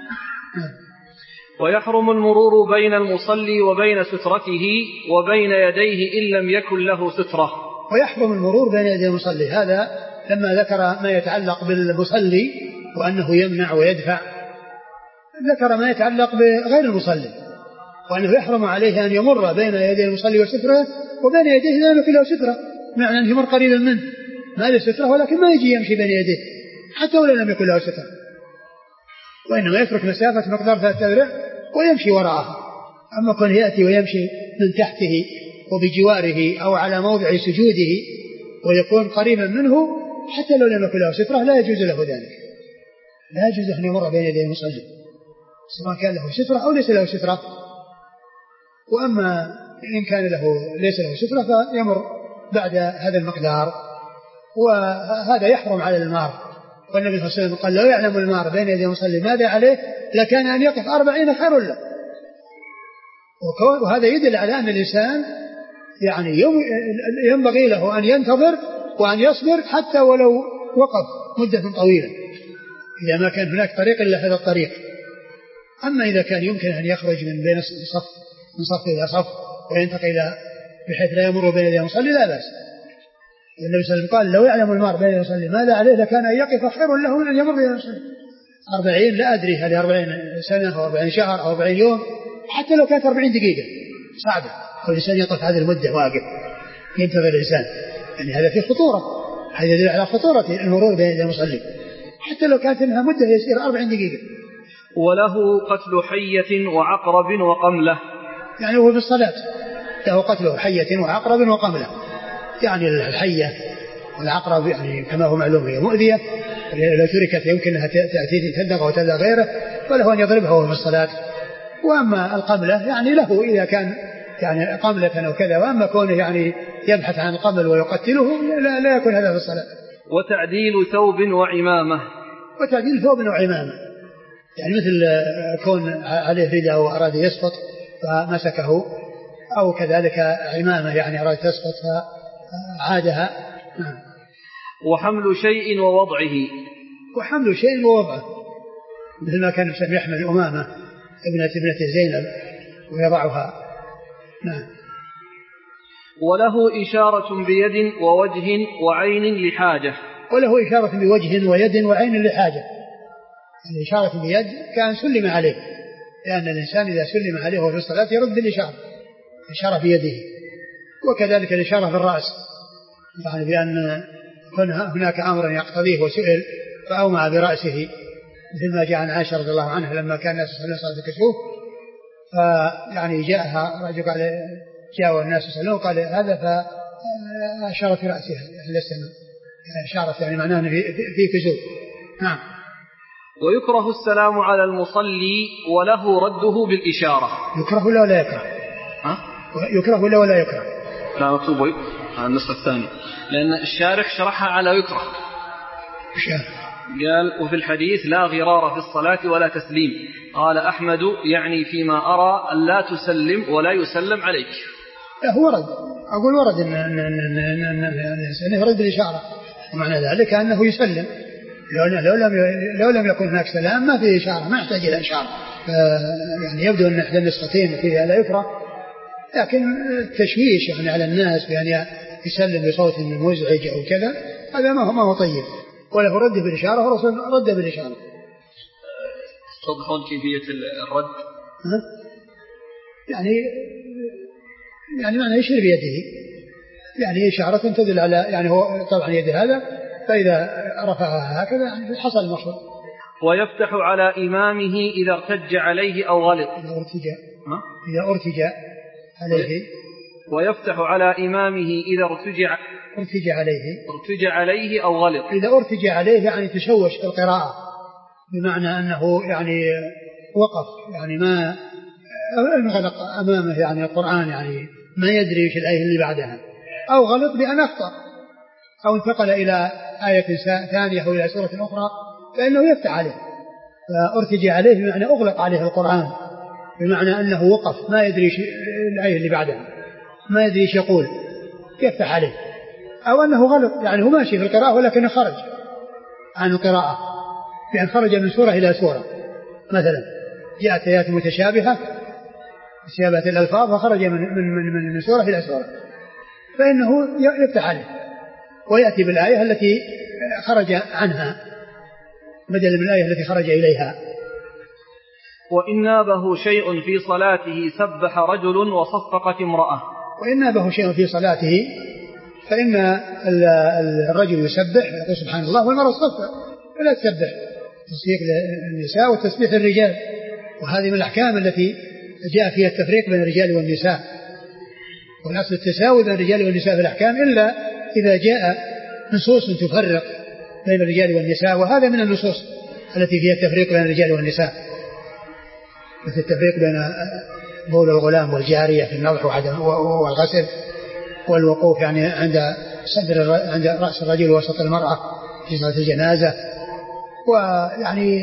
ويحرم المرور بين المصلي وبين سترته وبين يديه إن لم يكن له سترة. ويحرم المرور بين يدي المصلي، هذا لما ذكر ما يتعلق بالمصلي وأنه يمنع ويدفع ذكر ما يتعلق بغير المصلي وأنه يحرم عليه أن يمر بين يدي المصلي وستره وبين يديه لا يمكن له سترة، معنى أن يمر قريبا منه ما له سترة ولكن ما يجي يمشي بين يديه حتى ولو لم يكن له سترة، وإنما يترك مسافة مقدار 3 أذرع ويمشي وراءه. أما كون يأتي ويمشي من تحته وبجواره أو على موضع سجوده ويكون قريبا منه حتى لو لم يكن له سترة لا يجوز له ذلك، لا يجوز أن يمر بين يدي المصلي سواء كان له سترة أو ليس له سترة. وأما إن كان ليس له سترة فيمر بعد هذا المقدار، وهذا يحرم على المار والنبي صلى الله عليه وسلم قال: لو يعلم المار بين يدي المصلي ماذا عليه لكان أن يقف 40 خير له. وهذا يدل على أن الإنسان يعني ينبغي له أن ينتظر وأن يصبر حتى ولو وقف مدة طويلة إذا ما كان هناك طريق إلا هذا الطريق. أما إذا كان يمكن أن يخرج من بين الصف من صف إلى صف وينتقل بحيث لا يمر بين يدي المصلي لا بأس. النبي صلى الله عليه وسلم قال: لو يعلم المار بين يدي المصلي ماذا عليه لكان أن يقف خير له من أن يمر بين المصلي. 40 لا أدري هل 40 سنة أو 40 شهر أو 40 يوم، حتى لو كانت 40 دقيقة صعبة والإنسان يقف هذه المدة واقف ينتظر الإنسان، يعني هذا فيه خطورة، هذا يدل على خطورة المرور بين يدي المصلي حتى لو كانت إنها مدة يسير 40 دقيقة. وله قتل حية وعقرب وقملة، يعني هو في الصلاة له قتل حية وعقرب وقملة. يعني الحية والعقرب يعني كما هو معلوم هي مؤذية، لو تركت يمكن أنها تأتي تلدغ وتلدغ غيره، وله أن يضربها وهو في الصلاة. وأما القملة يعني له إذا كان يعني قملة أو كذا، وأما كونه يعني يبحث عن القمل ويقتله لا يكون هذا في الصلاة. وتعديل ثوب وعمامة، وتعديل ثوب وعمامة يعني مثل كون عليه رداء وأراد يسقط فمسكه، أو كذلك عمامة يعني أراد تسقط فعادها. وحمل شيء ووضعه، وحمل شيء ووضعه مثل ما كان يحمل أمامة ابنة زينب ويضعها. نعم. وله إشارة بيد ووجه وعين لحاجة، وله إشارة بوجه ويد وعين لحاجة. الإشارة بيد كان سلم عليه، لأن الإنسان إذا سلم عليه وهو في الصلاة يرد الإشارة، إشارة بيده. وكذلك الإشارة بالرأس، يعني بأن هناك أمر يقتضيه وسئل فأومع برأسه، مثل ما جاء عن عائشة رضي الله عنها لما كان الناس يصلون صلاة الكسوف، فيعني جاءها رجل قال جاء الناس يصلون قال هذا، فأشارت برأسها إلى السماء، أشارت يعني معناه في كسوف. نعم. ويكره السلام على المصلي وله رده بالإشارة. يكره ولا لا يكره؟ يكره ولا يكره؟ لا مكتوب النسخة الثانية، لأن الشارح شرحها على يكره. قال: وفي الحديث لا غرار في الصلاة ولا تسليم. قال أحمد: يعني فيما أرى أن لا تسلم ولا يسلم عليك. هو ورد، أقول ورد أن يرد الإشارة، ومعنى ذلك أنه يسلم. لو لم يكن هناك سلام ما فيه إشارة، ما يحتاج إلى إشارة. يعني يبدو أن إحدى النسختين فيها لا يكره، لكن التشويش يعني على الناس بأن يسلم بصوت مزعج أو كذا هذا ما هو طيب. وله رد بالإشارة ورسول رد بالإشارة. توضحون كيفية الرد؟ يعني معنى يشير بيده، يعني إشارة تدل على يعني هو طبعا يد هذا، فإذا رفعها هكذا يعني حصل المقصود. ويفتح على إمامه إذا ارتج عليه أو غلط. إذا ارتجى عليه. ويفتح على إمامه إذا ارتجى عليه أو غلط. إذا ارتجى عليه يعني تشوش في القراءة، بمعنى أنه يعني وقف، يعني ما انغلق أمامه يعني القرآن، يعني ما يدري ايش الآية اللي بعدها، أو غلط بأن أخطأ أو انتقل إلى آية ثانية أو إلى سورة أخرى، فإنه يفتح عليه. فارتجى عليه بمعنى أغلق عليه القرآن، بمعنى أنه وقف ما يدري الآية اللي بعدها، ما يدري ايش يقول، يفتح عليه. أو أنه غلط يعني هو ماشي في القراءة ولكنه خرج عن القراءة، يعني خرج من سورة إلى سورة، مثلا جاءت آيات متشابهة تشابهت الألفاظ وخرج من سورة إلى سورة، فإنه يفتح عليه ويأتي بالآية التي خرج عنها بدلا من الآية التي خرج إليها. وإن نابه شيء في صلاته سبح رجل وصفقت امرأة. وإن نابه شيء في صلاته فإن الرجل يسبح ويقول سبحان الله، والمرأة تصفق فلا تسبح، تصفيق للنساء وتسبيح للرجال. وهذه من الأحكام التي جاء فيها التفريق بين الرجال والنساء، والأصل التساوي بين الرجال والنساء في الأحكام، إلا إذا جاء نصوص تفرق بين الرجال والنساء، وهذا من النصوص التي فيها التفريق بين الرجال والنساء، مثل التفريق بين بول الغلام والجارية في النضح والغسل، والوقوف يعني عند رأس الرجل وسط المرأة في صلاة الجنازة، ويعني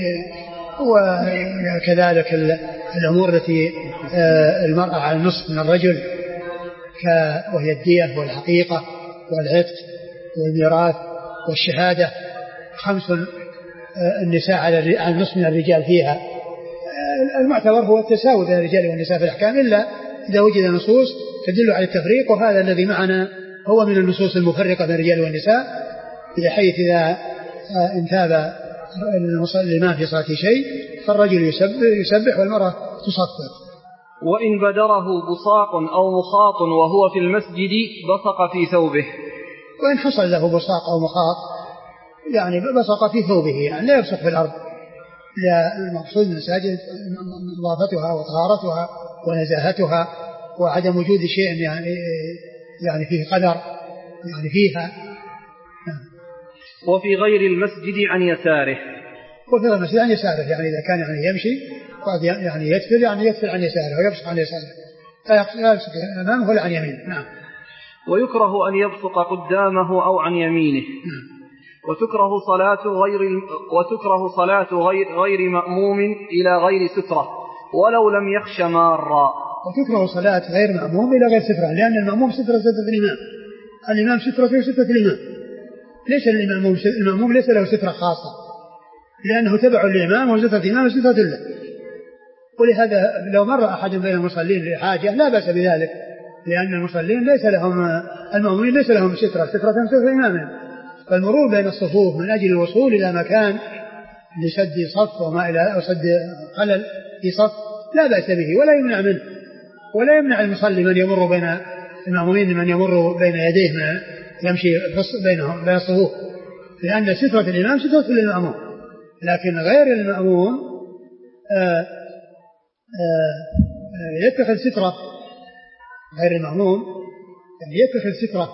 وكذلك الأمور التي المرأة على النصف من الرجل وهي الدية والحقيقة والعتق والميراث والشهادة 5 النساء على النصف من الرجال فيها. المعتبر هو التساوي بين الرجال والنساء في الأحكام إلا إذا وجد نصوص تدل على التفريق، وهذا الذي معنا هو من النصوص المفرقة بين الرجال والنساء، بحيث إذا انتاب الإمام في صلاة شيء فالرجل يسبح والمرأة تصفق. وإن بدره بصاق أو مخاط وهو في المسجد بصق في ثوبه. وإن حصل له بصاق أو مخاط يعني بصق في ثوبه، يعني لا يبصق في الأرض. لا، المقصود من المساجد نظافتها وطهارتها ونزاهتها وعدم وجود شيء يعني فيه قدر يعني فيها. وفي غير المسجد عن يساره. وفي غير المسجد عن يساره، يعني إذا كان يعني يمشي قد يعني يدفل عن يساره ويبصق عن يساره، لا يبصق أمامه ولا عن يمينه. نعم. ويكره أن يبصق قدامه أو عن يمينه. وتكره صلاة غير مأموم إلى غير سترة ولو لم يخش مارا. وتكره صلاة غير مأموم إلى غير سترة، لأن المأموم سترة الإمام، الإمام سترة الإمام، ليس المأموم ليس له سترة خاصة، لأنه تبع للإمام وسترة الإمام سترة له. ولهذا لو مر أحد بين المصلين لحاجة لا بأس بذلك، لأن المصلين المأمومين ليس لهم سترة الإمام، فالمرور بين الصفوف من أجل الوصول إلى مكان لسد صف وما إلى أو سد خلل في صف لا بأس به ولا يمنع منه، ولا يمنع المصلي من يمر بين المأمومين من يمر بين يديه من يمشي بينهم بين الصفوف، لأن سترة الإمام سترة للمأموم. لكن غير المأموم يتخذ سترة، غير المأموم يعني يتخذ سترة.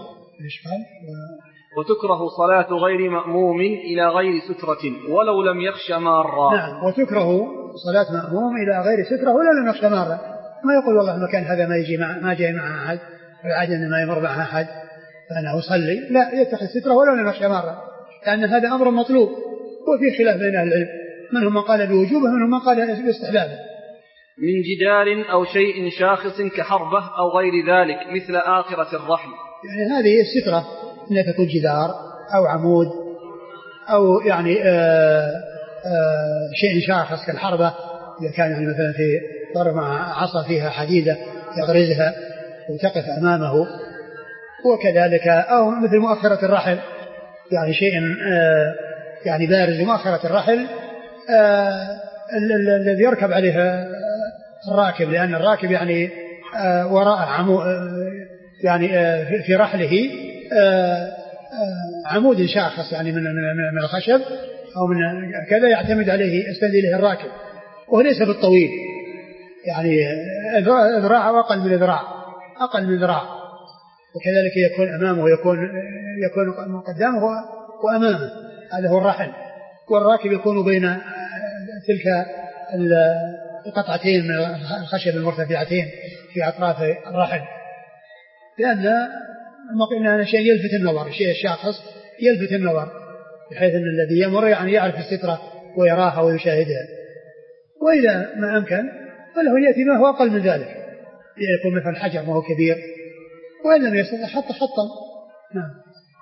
وتكره صلاة غير مأموم إلى غير سترة ولو لم يخش مارا. نعم، وتكره صلاة مأموم إلى غير سترة ولو لم يخش مارا، ما يقول والله المكان هذا ما جاء مع أحد والعادة أن ما يمر مع أحد فأنا أصلي، لا، يتخذ سترة ولو لم يخش مارا، لأن هذا أمر مطلوب وفي خلاف بين أهل العلم، منهم من قال بوجوبه ومنهم من قال باستحبابه. من جدار أو شيء شاخص كحربة أو غير ذلك مثل آخرة الرحل. يعني هذه السترة أن تكون جدار أو عمود أو يعني شيء شاخص كالحربة، إذا كان يعني مثلا في ضرب مع عصا فيها حديدة يغرزها وتقف أمامه، وكذلك أو مثل مؤخرة الرحل، يعني شيء يعني بارز مؤخرة الرحل الذي يركب عليه الراكب، لأن الراكب يعني وراء يعني في رحله عمود شاخص يعني من الخشب أو من كذا يعتمد عليه يستند إليه الراكب، وهو ليس بالطويل، يعني ذراع وأقل من ذراع، أقل من ذراع، وكذلك يكون أمامه يكون قدامه وأمامه، هذا هو الرحل، والراكب يكون بين تلك القطعتين من الخشب المرتفعتين في أطراف الرحل، لأن قلنا شيء يلفت النظر، الشيء الشاخص يلفت النظر، بحيث أن الذي يمر يعني يعرف السترة ويراها ويشاهدها. وإذا ما أمكن فله يأتي ما هو أقل من ذلك، يكون مثل حجر ما هو كبير، وإن لم يستطع حطا. نعم.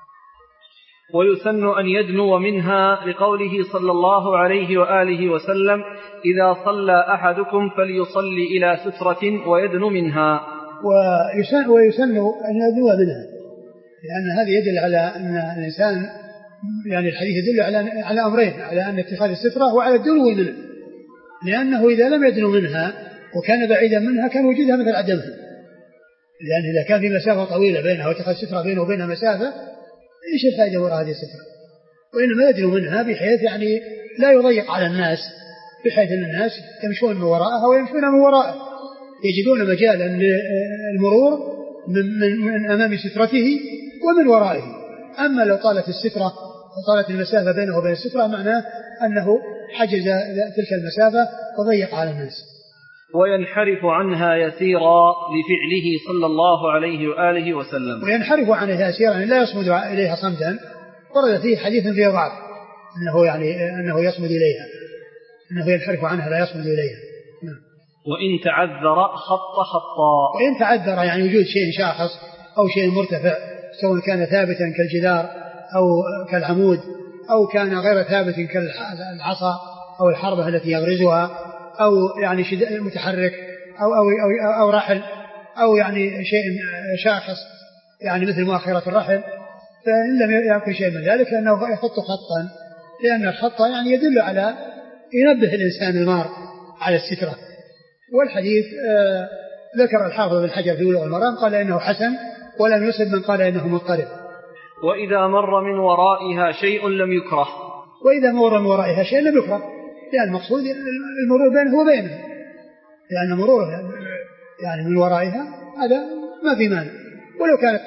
ويسن أن يدنو منها لقوله صلى الله عليه وآله وسلم: إذا صلى أحدكم فليصلي إلى سترة ويدنو منها. ويسن أن يدنو منها، لأن هذا يدل على أن الإنسان يعني الحديث يدل على أمرين: على أن اتخاذ السترة وعلى الدنو منها، لأنه إذا لم يدنو منها وكان بعيدا منها كان وجودها مثل عدمها، لأن إذا كان في مسافة طويلة بينها واتخاذ السترة بينه وبينها مسافة، إيش الفائدة وراء هذه السترة؟ وإنما يدنو منها بحيث يعني لا يضيق على الناس، بحيث أن الناس يمشون من وراءها ويمشون من وراءه، يجدون مجالا للمرور من أمام سترته ومن ورائه. أما لو طالت السترة وطالت المسافة بينه وبين السترة معناه أنه حجز تلك المسافة وضيق على الناس. وينحرف عنها يسيرا لفعله صلى الله عليه وآله وسلم. وينحرف عنها يسيرا لا يصمد إليها صمدا، ورد فيه حديث فيه ضعف، أنه يصمد إليها، أنه ينحرف عنها لا يصمد إليها. وإن تعذر خط خطا. وإن تعذر يعني وجود شيء شاخص أو شيء مرتفع، سواء كان ثابتا كالجدار أو كالعمود، أو كان غير ثابت كالعصا أو الحربة التي يغرزها، أو يعني متحرك أو رحل، أو يعني شيء شاخص يعني مثل مؤخرة الرحل، فإن لم يكن شيء من ذلك أنه يخط خطا، لأن الخط يعني يدل على ينبه الإنسان المار على السترة. والحديث ذكر الحافظ بن حجر في بلوغ المرام قال إنه حسن، ولم يصب من قال إنه مضطرب. وإذا مر من ورائها شيء لم يكره. وإذا مر من ورائها شيء لم يكره، لأن المقصود المرور بينه وبينها، لأن مروره يعني من ورائها هذا ما في مانع، ولو كانت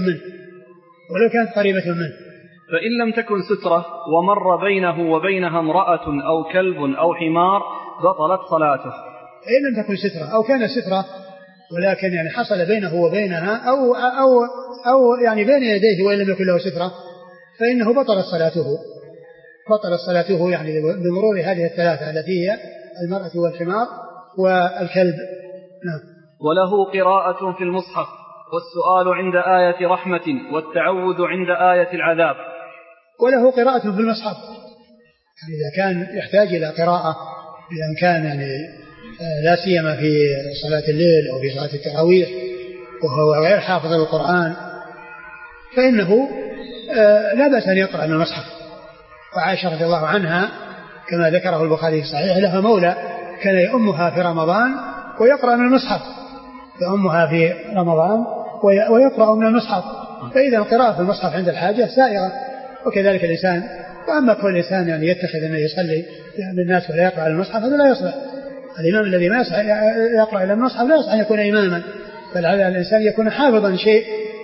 قريبة منه. فإن لم تكن سترة ومر بينه وبينها امرأة أو كلب أو حمار بطلت صلاته. فإن لم تكن سترة أو كان سترة ولكن يعني حصل بينه وبينها أو يعني بين يديه وإن لم يكن له سترة، فإنه بطلت صلاته يعني بمرور هذه الثلاثة التي هي المرأة والحمار والكلب. نعم. وله قراءة في المصحف، والسؤال عند آية رحمة، والتعوذ عند آية العذاب. وله قراءة في المصحف، يعني إذا كان يحتاج إلى قراءة، إذا كان يعني لا سيما في صلاة الليل أو في صلاة التراويح وهو غير حافظ القرآن، فإنه لا بأس أن يقرأ من المصحف. وعائشة رضي الله عنها كما ذكره البخاري في صحيح لها مولى كان يؤمها في رمضان ويقرأ من المصحف، يؤمها في رمضان ويقرأ من المصحف. فإذا القراءة في المصحف عند الحاجة سائغة، وكذلك الإنسان. وأما كل إنسان يعني يتخذ أنه يصلي للناس ولا يقرأ المصحف هذا لا يصلح. الإمام الذي ما يقرأ إلى المصحف لا يصلح أن يكون إماما، بل على الإنسان يكون حافظا شيء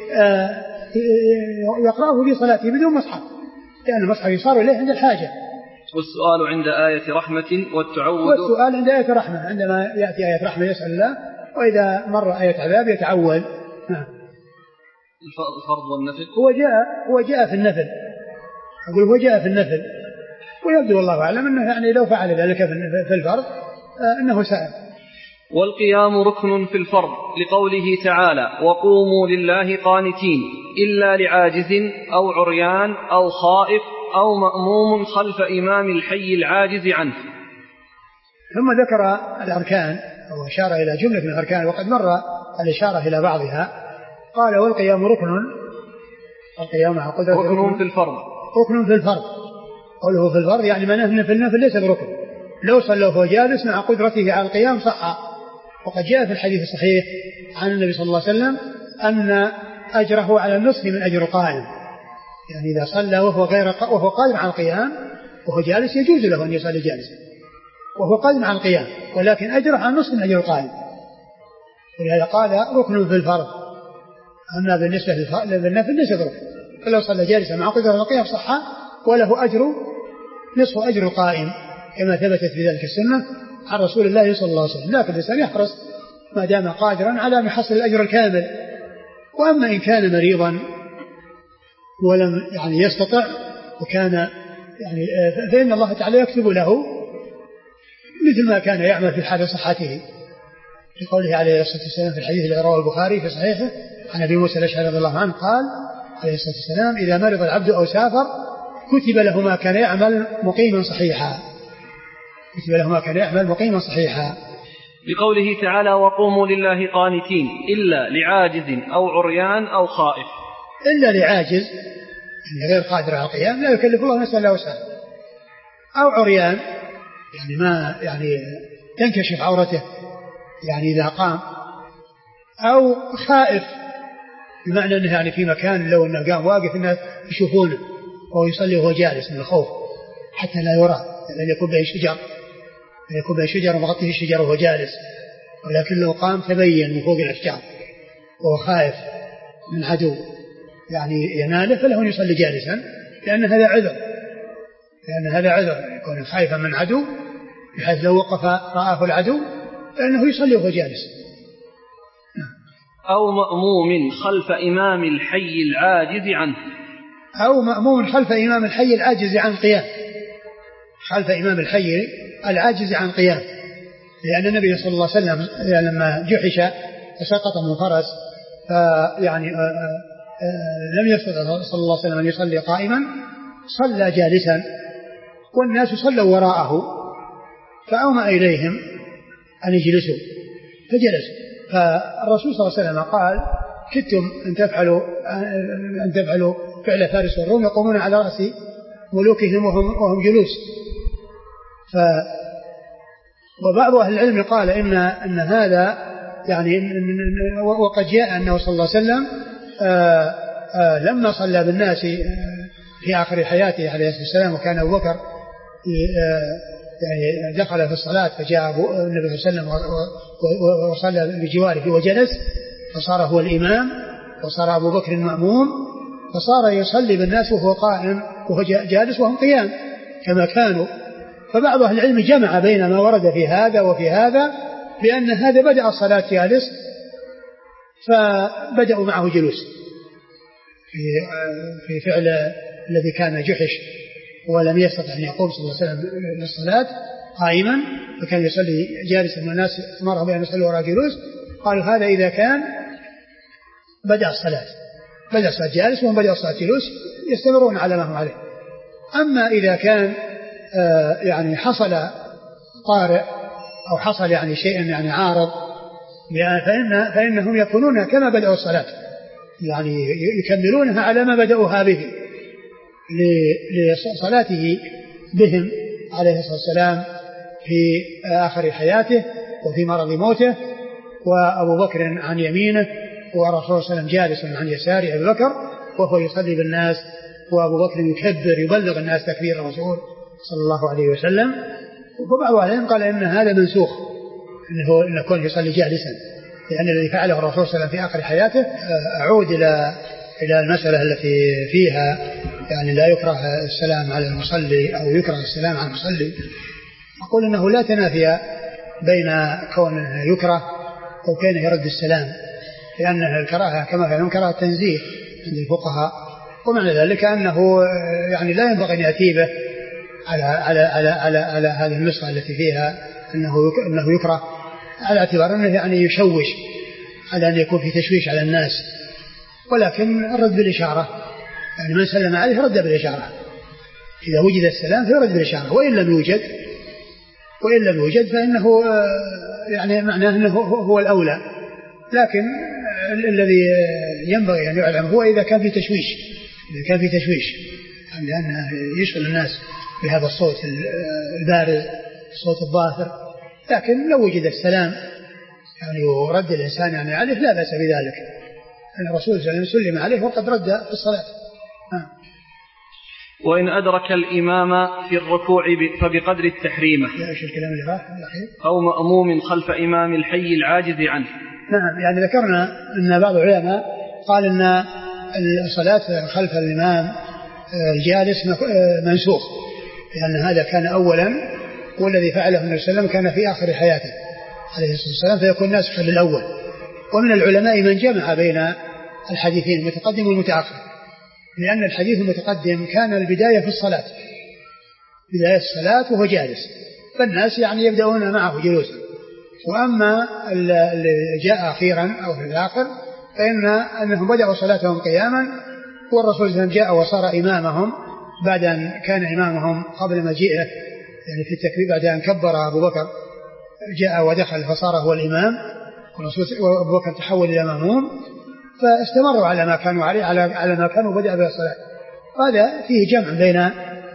يقرأه في صلاته بدون مصحف، لأن المصحف يصار إليه عند الحاجة. والسؤال عند آية رحمة، والسؤال عند آية رحمة، عندما يأتي آية رحمة يسأل الله، وإذا مر آية عذاب يتعوذ. الفرض والنفل هو جاء في النفل، أقول هو جاء في النفل، ويبدو والله أعلم أنه يعني لو فعل ذلك في الفرض أنه سائل. والقيام ركن في الفرض لقوله تعالى وقوموا لله قانتين إلا لعاجز أو عريان أو خائف أو مأموم خلف إمام الحي العاجز عنه. ثم ذكر الأركان وأشار إلى جملة من الأركان، وقد مر الإشارة إلى بعضها. قال والقيام ركن، القيام مع قدرة ركن في الفرض. ركن في الفرض، قوله في الفرض يعني من في النفل ليس بركن، لو صلى وهو جالس مع قدرته على القيام صح. وقد جاء في الحديث الصحيح عن النبي صلى الله عليه وسلم أن أجره على النصف من أجر القائم، يعني إذا صلى وهو قادر على القيام وهو جالس يجوز له أن يصلي جالسا وهو قادر على القيام، ولكن أجره على النصف من أجر القائم. ولهذا قال ركن في الفرض. أما بالنسبة للنفل ليس بركن، فلو صلى جالسا مع قدرة على القيام صح، وله أجر نصف أجر القائم كما ثبتت في ذلك السنة عن رسول الله صلى الله عليه وسلم. لكن الإنسان يحرص ما دام قادرا على أن يحصل الأجر الكامل. وأما إن كان مريضا ولم يعني يستطع وكان يعني فإن الله تعالى يكتب له مثل ما كان يعمل في حال صحته، لقوله عليه الصلاة والسلام في الحديث الذي رواه البخاري في صحيحه عن أبي موسى الأشعري رضي الله عنه قال عليه الصلاة والسلام إذا مرض العبد أو سافر كتب له ما كان يعمل مقيما صحيحا، كتب له ما كان يعمل مقيما صحيحا. بقوله تعالى وقوموا لله قانتين إلا لعاجز أو عريان أو خائف. إلا لعاجز يعني غير قادر على القيام لا يكلف الله نفسا إلا وسعها، أو عريان يعني ما يعني تنكشف عورته يعني إذا قام، أو خائف بمعنى أنه يعني في مكان لو أنه قام واقف الناس يشوفونه وهو يصلي وهو جالس من الخوف حتى لا يرى، لأن يكون بين شجر ومغطيه الشجر وهو جالس، ولكن لو قام تبين من فوق الأشجار وهو خائف من عدو يعني يناله فله أن يصلي جالسا، لأن هذا عذر يكون خائفا من عدو بحيث لو وقف رآه العدو فإنه يصلي وهو جالس. أو مأموم خلف إمام الحي العاجز عنه، أو مأموم خلف إمام الحي العاجز عن القيام، خلف إمام الحي العاجز عن قيام، لأن النبي صلى الله عليه وسلم لما جحش فسقط من فرس فيعني لم يستطع صلى الله عليه وسلم أن يصلي قائما، صلى جالسا والناس صلوا وراءه، فأومأ إليهم أن يجلسوا فجلسوا. فالرسول صلى الله عليه وسلم قال: كدتم أن تفعلوا فعل فارس والروم يقومون على رأس ملوكهم وهم جلوس. وبعض أهل العلم قال إن هذا يعني وقد جاء أنه صلى الله عليه وسلم لما صلى بالناس في آخر حياته عليه الصلاة والسلام، وكان أبو بكر يعني دخل في الصلاة فجاء النبي صلى الله عليه وسلم وصلى بجواره وجلس، فصار هو الإمام وصار أبو بكر المأموم، فصار يصلي بالناس وهو قائم وهو جالس وهم قيام كما كانوا. فبعض أهل العلم جمع بين ما ورد في هذا وفي هذا، لأن هذا بدأ الصلاة جالس فبدأوا معه جلوس في فعل الذي كان جحش ولم يستطع أن يقوم صلى الله عليه وسلم للصلاة قائما، فكان يصلي جالسا والناس أمره بأن يصلوا وراء جلوس. قالوا هذا إذا كان بدأ الصلاة جالس وهم بدأ الصلاة جلوس يستمرون على ما هم عليه. أما إذا كان يعني حصل طارئ أو حصل يعني شيء يعني عارض، فإنهم يكونون كما بدأوا الصلاة، يعني يكملونها على ما بدأوها به لصلاته بهم عليه الصلاة والسلام في آخر حياته وفي مرض موته، وأبو بكر عن يمينه ورسول صلى الله عليه وسلم جالس عن يساره أبي بكر وهو يصلي بالناس، وأبو بكر يكبر يبلغ الناس تكبير الرسول صلى الله عليه وسلم. وبعض العلماء قال إن هذا منسوخ، إنه يكون يصلي جالسا، لأن الذي فعله الرسول صلى الله عليه وسلم في آخر حياته. أعود إلى المسألة التي فيها يعني لا يكره السلام على المصلي أو يكره السلام على المصلي. أقول إنه لا تنافي بين كونه يكره وكونه يرد السلام، لأن الكراهة كما فعلهم كراهة تنزيه عند الفقهاء، ومعنى ذلك أنه يعني لا ينبغي أن يأتي به على هذه النسخة التي فيها أنه يكره، على اعتبار أنه يعني يشوش على أن يكون في تشويش على الناس، ولكن الرد بالإشارة، يعني من سلم عليه رد بالإشارة، إذا وجد السلام فيرد بالإشارة، وإن لم يوجد فإنه يعني معناه أنه هو الأولى. لكن الذي ينبغي أن يعلم هو إذا كان في تشويش يعني لأنه يشغل الناس بهذا الصوت البارز الصوت الظاهر. لكن لو وجد السلام يعني ورد الإنسان يعني عليه لا بأس بذلك، أن الرسول صلى الله عليه وسلم سلم عليه وقد رد في الصلاة. وإن أدرك الإمام في الركوع فبقدر التحريمة أو مأموم خلف إمام الحي العاجز عنه. نعم، يعني ذكرنا أن بعض العلماء قال أن الصلاة خلف الإمام الجالس منسوخ، لأن هذا كان أولا، والذي فعله النبي صلى الله عليه وسلم كان في آخر حياته عليه الصلاة والسلام، فيكون ناسخا للأول. ومن العلماء من جمع بين الحديثين المتقدم والمتأخر، لأن الحديث المتقدم كان البداية في الصلاة، بداية الصلاة وهو جالس، فالناس يعني يبدأون معه جلوسا. وأما اللي جاء أخيرا أو في الآخر فإنهم بدأوا صلاتهم قياما، والرسول صلى الله عليه وسلم جاء وصار إمامهم بعد أن كان إمامهم قبل مجيئه، يعني في التكبير بعد أن كبر أبو بكر جاء ودخل فصار هو الإمام، وأبو بكر تحول إلى مأموم، فاستمروا على ما كانوا عليه على ما كانوا بدأ به الصلاة. هذا فيه جمع بين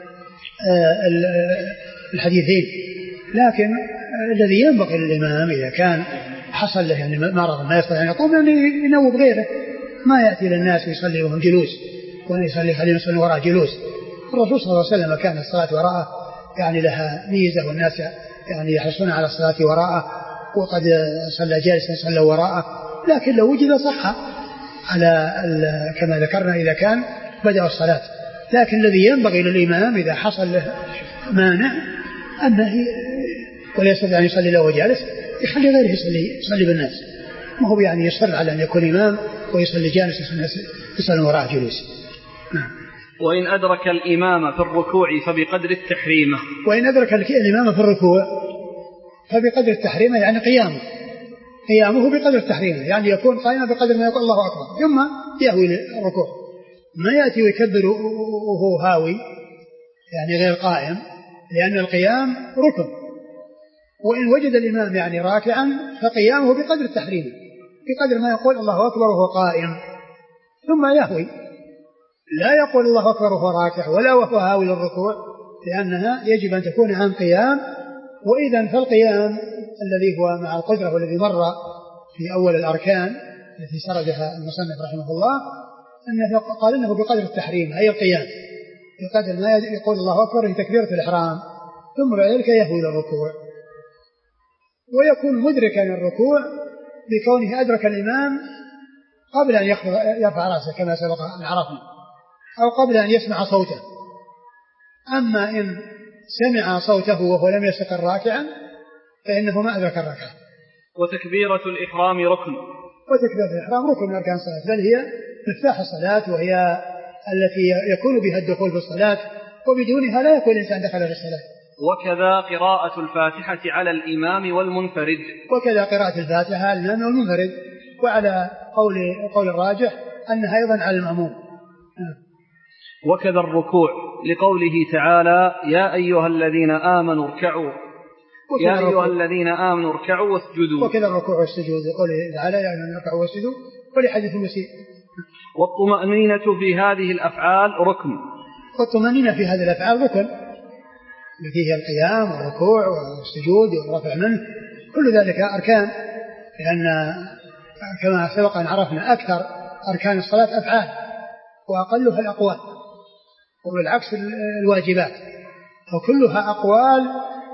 الحديثين. لكن الذي ينبغي للإمام إذا كان حصل له يعني مرض ما يستطيع أن يقوم أن ينوب غيره، ما يأتي للناس ويصلي وهم جلوس وأن يصلي خلينا يصلي وراء جلوس. الرسول صلى الله عليه وسلم كان الصلاة وراءه يعني لها ميزة، والناس يعني يحرصون على الصلاة وراءه، وقد صلى جالسا صلى وراءه. لكن لو وجد صح على كما ذكرنا إذا كان بدأ الصلاة. لكن الذي ينبغي للإمام إذا حصل له مانع أنه ولا يستطيع أن يصلي له جالس يخلي غيره يصلي بالناس، ما هو يعني يصر على أن يكون إمام ويصلي جالس يصلي وراء جلوس. وإن أدرك الإمام في الركوع فبقدر التحريمة. وإن أدرك الإمام في الركوع فبقدر التحريمة يعني قيامه بقدر التحريمة، يعني يكون قائما بقدر ما يقول الله أكبر ثم يهوي للركوع، ما يأتي ويكبر وهو هاوي يعني غير قائم، لأن القيام ركن. وإن وجد الإمام يعني راكعا فقيامه بقدر التحريمة، بقدر ما يقول الله أكبر وهو قائم ثم يهوي، لا يقول الله أكبر وهو راكع ولا وهو هاوي للركوع، لأنها يجب أن تكون عن قيام. وإذا فالقيام الذي هو مع القدرة والذي مر في أول الأركان التي سردها المصنف رحمه الله أنه قال إنه بقدر التحريم، أي القيام بقدر ما يقول الله أكبر في تكبيرة الإحرام ثم بعد ذلك يهوي للركوع، ويكون مدركا الركوع بكونه أدرك الإمام قبل أن يرفع رأسه كما سبق أن عرفنا، أو قبل أن يسمع صوته. أما إن سمع صوته وهو لم يستقر راكعا فإنه ما أدرك الركعة. وتكبيرة الإحرام ركن. وتكبيرة الإحرام ركن من أركان الصلاة، بل هي مفتاح الصلاة، وهي التي يكون بها الدخول في الصلاة، وبدونها لا يكون الإنسان دخل في الصلاة. وكذا قراءة الفاتحة على الإمام والمنفرد. وكذا قراءة الفاتحة على الإمام والمنفرد، وعلى قول الراجح أنها أيضا على المأموم. وكذا الركوع لقوله تعالى يا أيها الذين آمنوا اركعوا واسجدوا. وكذا الركوع والسجود لقوله تعالى يا أيها الذين اركعوا واسجدوا، ولحديث المسيء. والطمأنينة في هذه الأفعال ركن. والطمأنينة في هذه الأفعال ركن، التي هي القيام والركوع والسجود والرفع منه، كل ذلك أركان، لأن كما سبق أن عرفنا أكثر أركان الصلاة أفعال وأقلها الأقوال، وبالعكس الواجبات، وكلها أقوال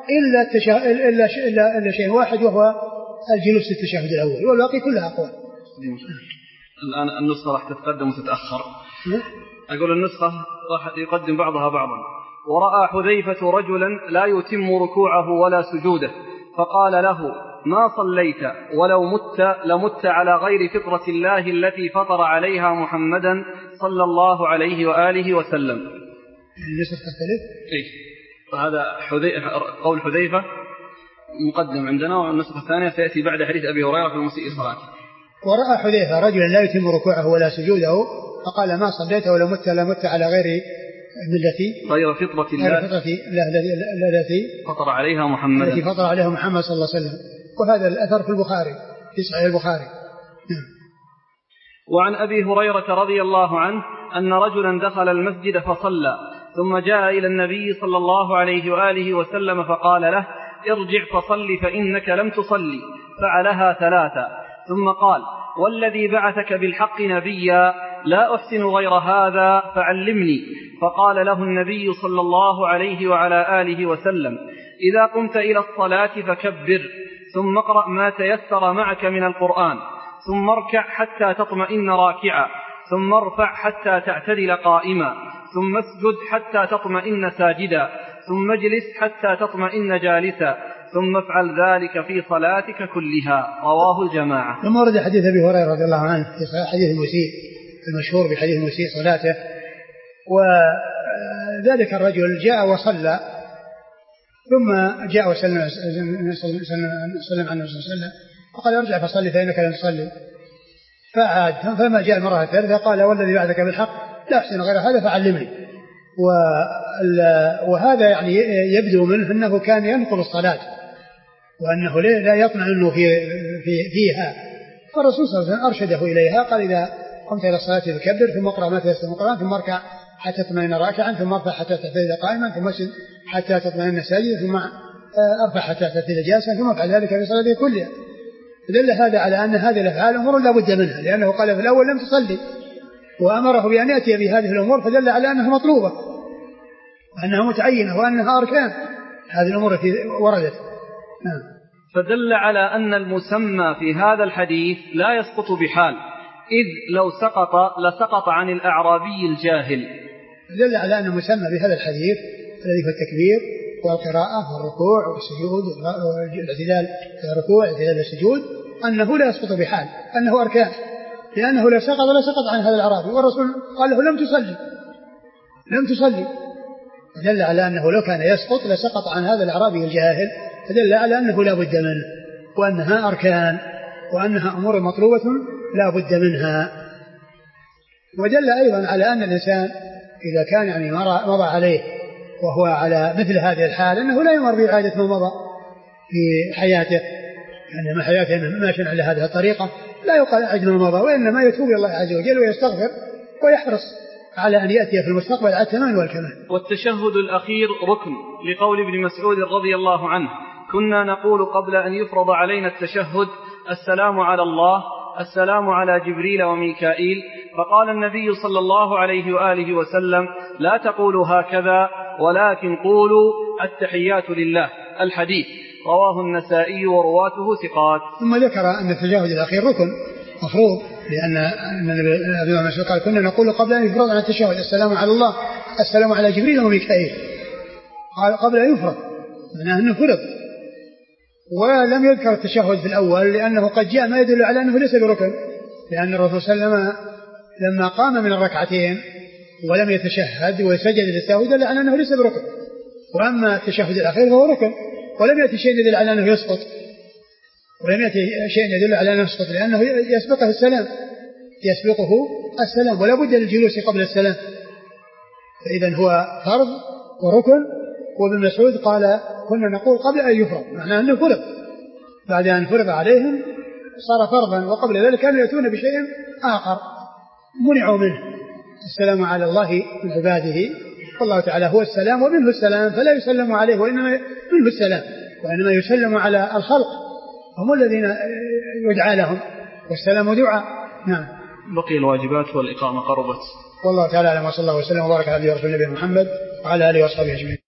إلا شيء واحد وهو الجلوس في التشهد الأول، والباقي كلها أقوال. الآن النسخة راح تتقدم وتتأخر. أقول النسخة راح يقدم بعضها بعضا. ورأى حذيفة رجلا لا يتم ركوعه ولا سجوده فقال له ما صليت ولو مت لمت على غير فطرة الله التي فطر عليها محمدا صلى الله عليه وآله وسلم. النسخة تختلف؟ فهذا قول حذيفة مقدم عندنا، والنسخة الثانية سيأتي بعد حديث أبي هريرة في المسيء صلاته. ورأى حذيفة رجلا لا يتم ركوعه ولا سجوده فقال ما صليت ولو مت لمت على غير غير فطرة الله التي فطر عليها محمد صلى الله عليه وسلم. وهذا الأثر في البخاري في صحيح البخاري. وعن أبي هريرة رضي الله عنه أن رجلا دخل المسجد فصلى ثم جاء إلى النبي صلى الله عليه وآله وسلم فقال له ارجع فصل فإنك لم تصلي، فعلها 3 ثم قال والذي بعثك بالحق نبيا لا أحسن غير هذا فعلمني، فقال له النبي صلى الله عليه وعلى آله وسلم إذا قمت إلى الصلاة فكبر، ثم اقرأ ما تيسر معك من القرآن، ثم اركع حتى تطمئن راكعا، ثم ارفع حتى تعتدل قائما، ثم اسجد حتى تطمئن ساجدا، ثم اجلس حتى تطمئن جالسا، ثم افعل ذلك في صلاتك كلها. رواه الجماعة. ثم ورد حديث أبي هريرة رضي الله عنه في حديث المسيء المشهور بحديث المسيء صلاته، وذلك الرجل جاء وصلى ثم جاء وسلم عن النبي صلى الله عليه وسلم وقال ارجع فصلي فإنك لم تصلي، فعاد فما جاء المرة الثالثة قال والذي بعدك بالحق لا أحسن غير هذا فعلمني. وهذا يعني يبدو منه أنه كان ينقل الصلاة وأنه لا يطمئن فيها، فالرسول صلى الله عليه وسلم أرشده إليها، قال إذا قمت إلى الصلاة فكبر، ثم اقرأ ما تيسر من القرآن، ثم اركع حتى تطمئن راكعا، ثم ارفع حتى تعتدل قائما، ثم اسجد حتى تطمئن ساجدا، ثم ارفع حتى تعتدل جالسا، ثم افعل ذلك في صلاته كلها. دل هذا على أن هذه الأفعال أمور لا بد منها، لأنه قال في الأول لم تصلي وأمره بأن يأتي بهذه الأمور، فدل على أنها مطلوبة وأنها متعينة وأنها أركان هذه الأمور التي وردت. فدل على أن المسمى في هذا الحديث لا يسقط بحال، إذ لو سقط لسقط عن الأعرابي الجاهل. دل على أن المسمى بهذا الحديث الذي في التكبير والقراءة والركوع والسجود والاعتدال الركوع والاعتدال السجود أنه لا يسقط بحال، أنه أركان، لأنه لا سقط عن هذا الأعرابي، والرسول قال له لم تصلي، لم تصلي. دل على أنه لو كان يسقط لسقط عن هذا الأعرابي الجاهل، فدل على أنه لا بد منه، وأنها أركان، وأنها أمور مطلوبة لا بد منها. ودل أيضا على أن الإنسان إذا كان يعني مضى عليه وهو على مثل هذه الحال أنه لا يمر بإعادة ما مضى في حياته، أنما حياته ماشٍ على هذه الطريقة لا يقال أعد ما مضى، وإنما يتوب إلى الله عز وجل ويستغفر ويحرص على أن يأتي في المستقبل على التمام والكمال. والتشهد الأخير ركن، لقول ابن مسعود رضي الله عنه: كنا نقول قبل أن يفرض علينا التشهد: السلام على الله، السلام على جبريل وميكائيل. فقال النبي صلى الله عليه وآله وسلم: لا تقولوا هكذا، ولكن قولوا التحيات لله. الحديث رواه النسائي ورواته ثقات. ثم ذكر أن التشهد الأخير ركن مفروض، لأن ابن مسعود قال: كنا نقول قبل أن يفرض عن التشهد: السلام على الله، السلام على جبريل وميكائيل. قال قبل أن يفرض، معناه أنه فرض. ولم يذكر التشهد في الأول لأنه قد جاء ما يدل على أنه ليس بركن، لأن الرسول صلى الله عليه وسلم لما قام من الركعتين ولم يتشهد وسجد للسهو دل على أنه ليس بركن. وأما التشهد الأخير فهو ركن، ولم يأتي شيء يدل على أنه يسقط، لأنه يسبقه السلام ولا بد للجلوس قبل السلام، فإذا هو فرض وركن. وابن مسعود قال: كنا نقول قبل أن يفرض، معناه أنه فرض، بعد أن فرض عليهم صار فرضا، وقبل ذلك كانوا يأتون بشيء آخر منعوا منه. السلام على الله من عباده، والله تعالى هو السلام ومنه السلام، فلا يسلم عليه وإنما منه السلام، وإنما يسلم على الخلق، هم الذين يدعى لهم، والسلام دعاء. نعم. بقي الواجبات والإقامة قربت. والله تعالى أعلم، وصلى الله وسلم وبارك على نبينا محمد وعلى آله وصحبه أجمعين.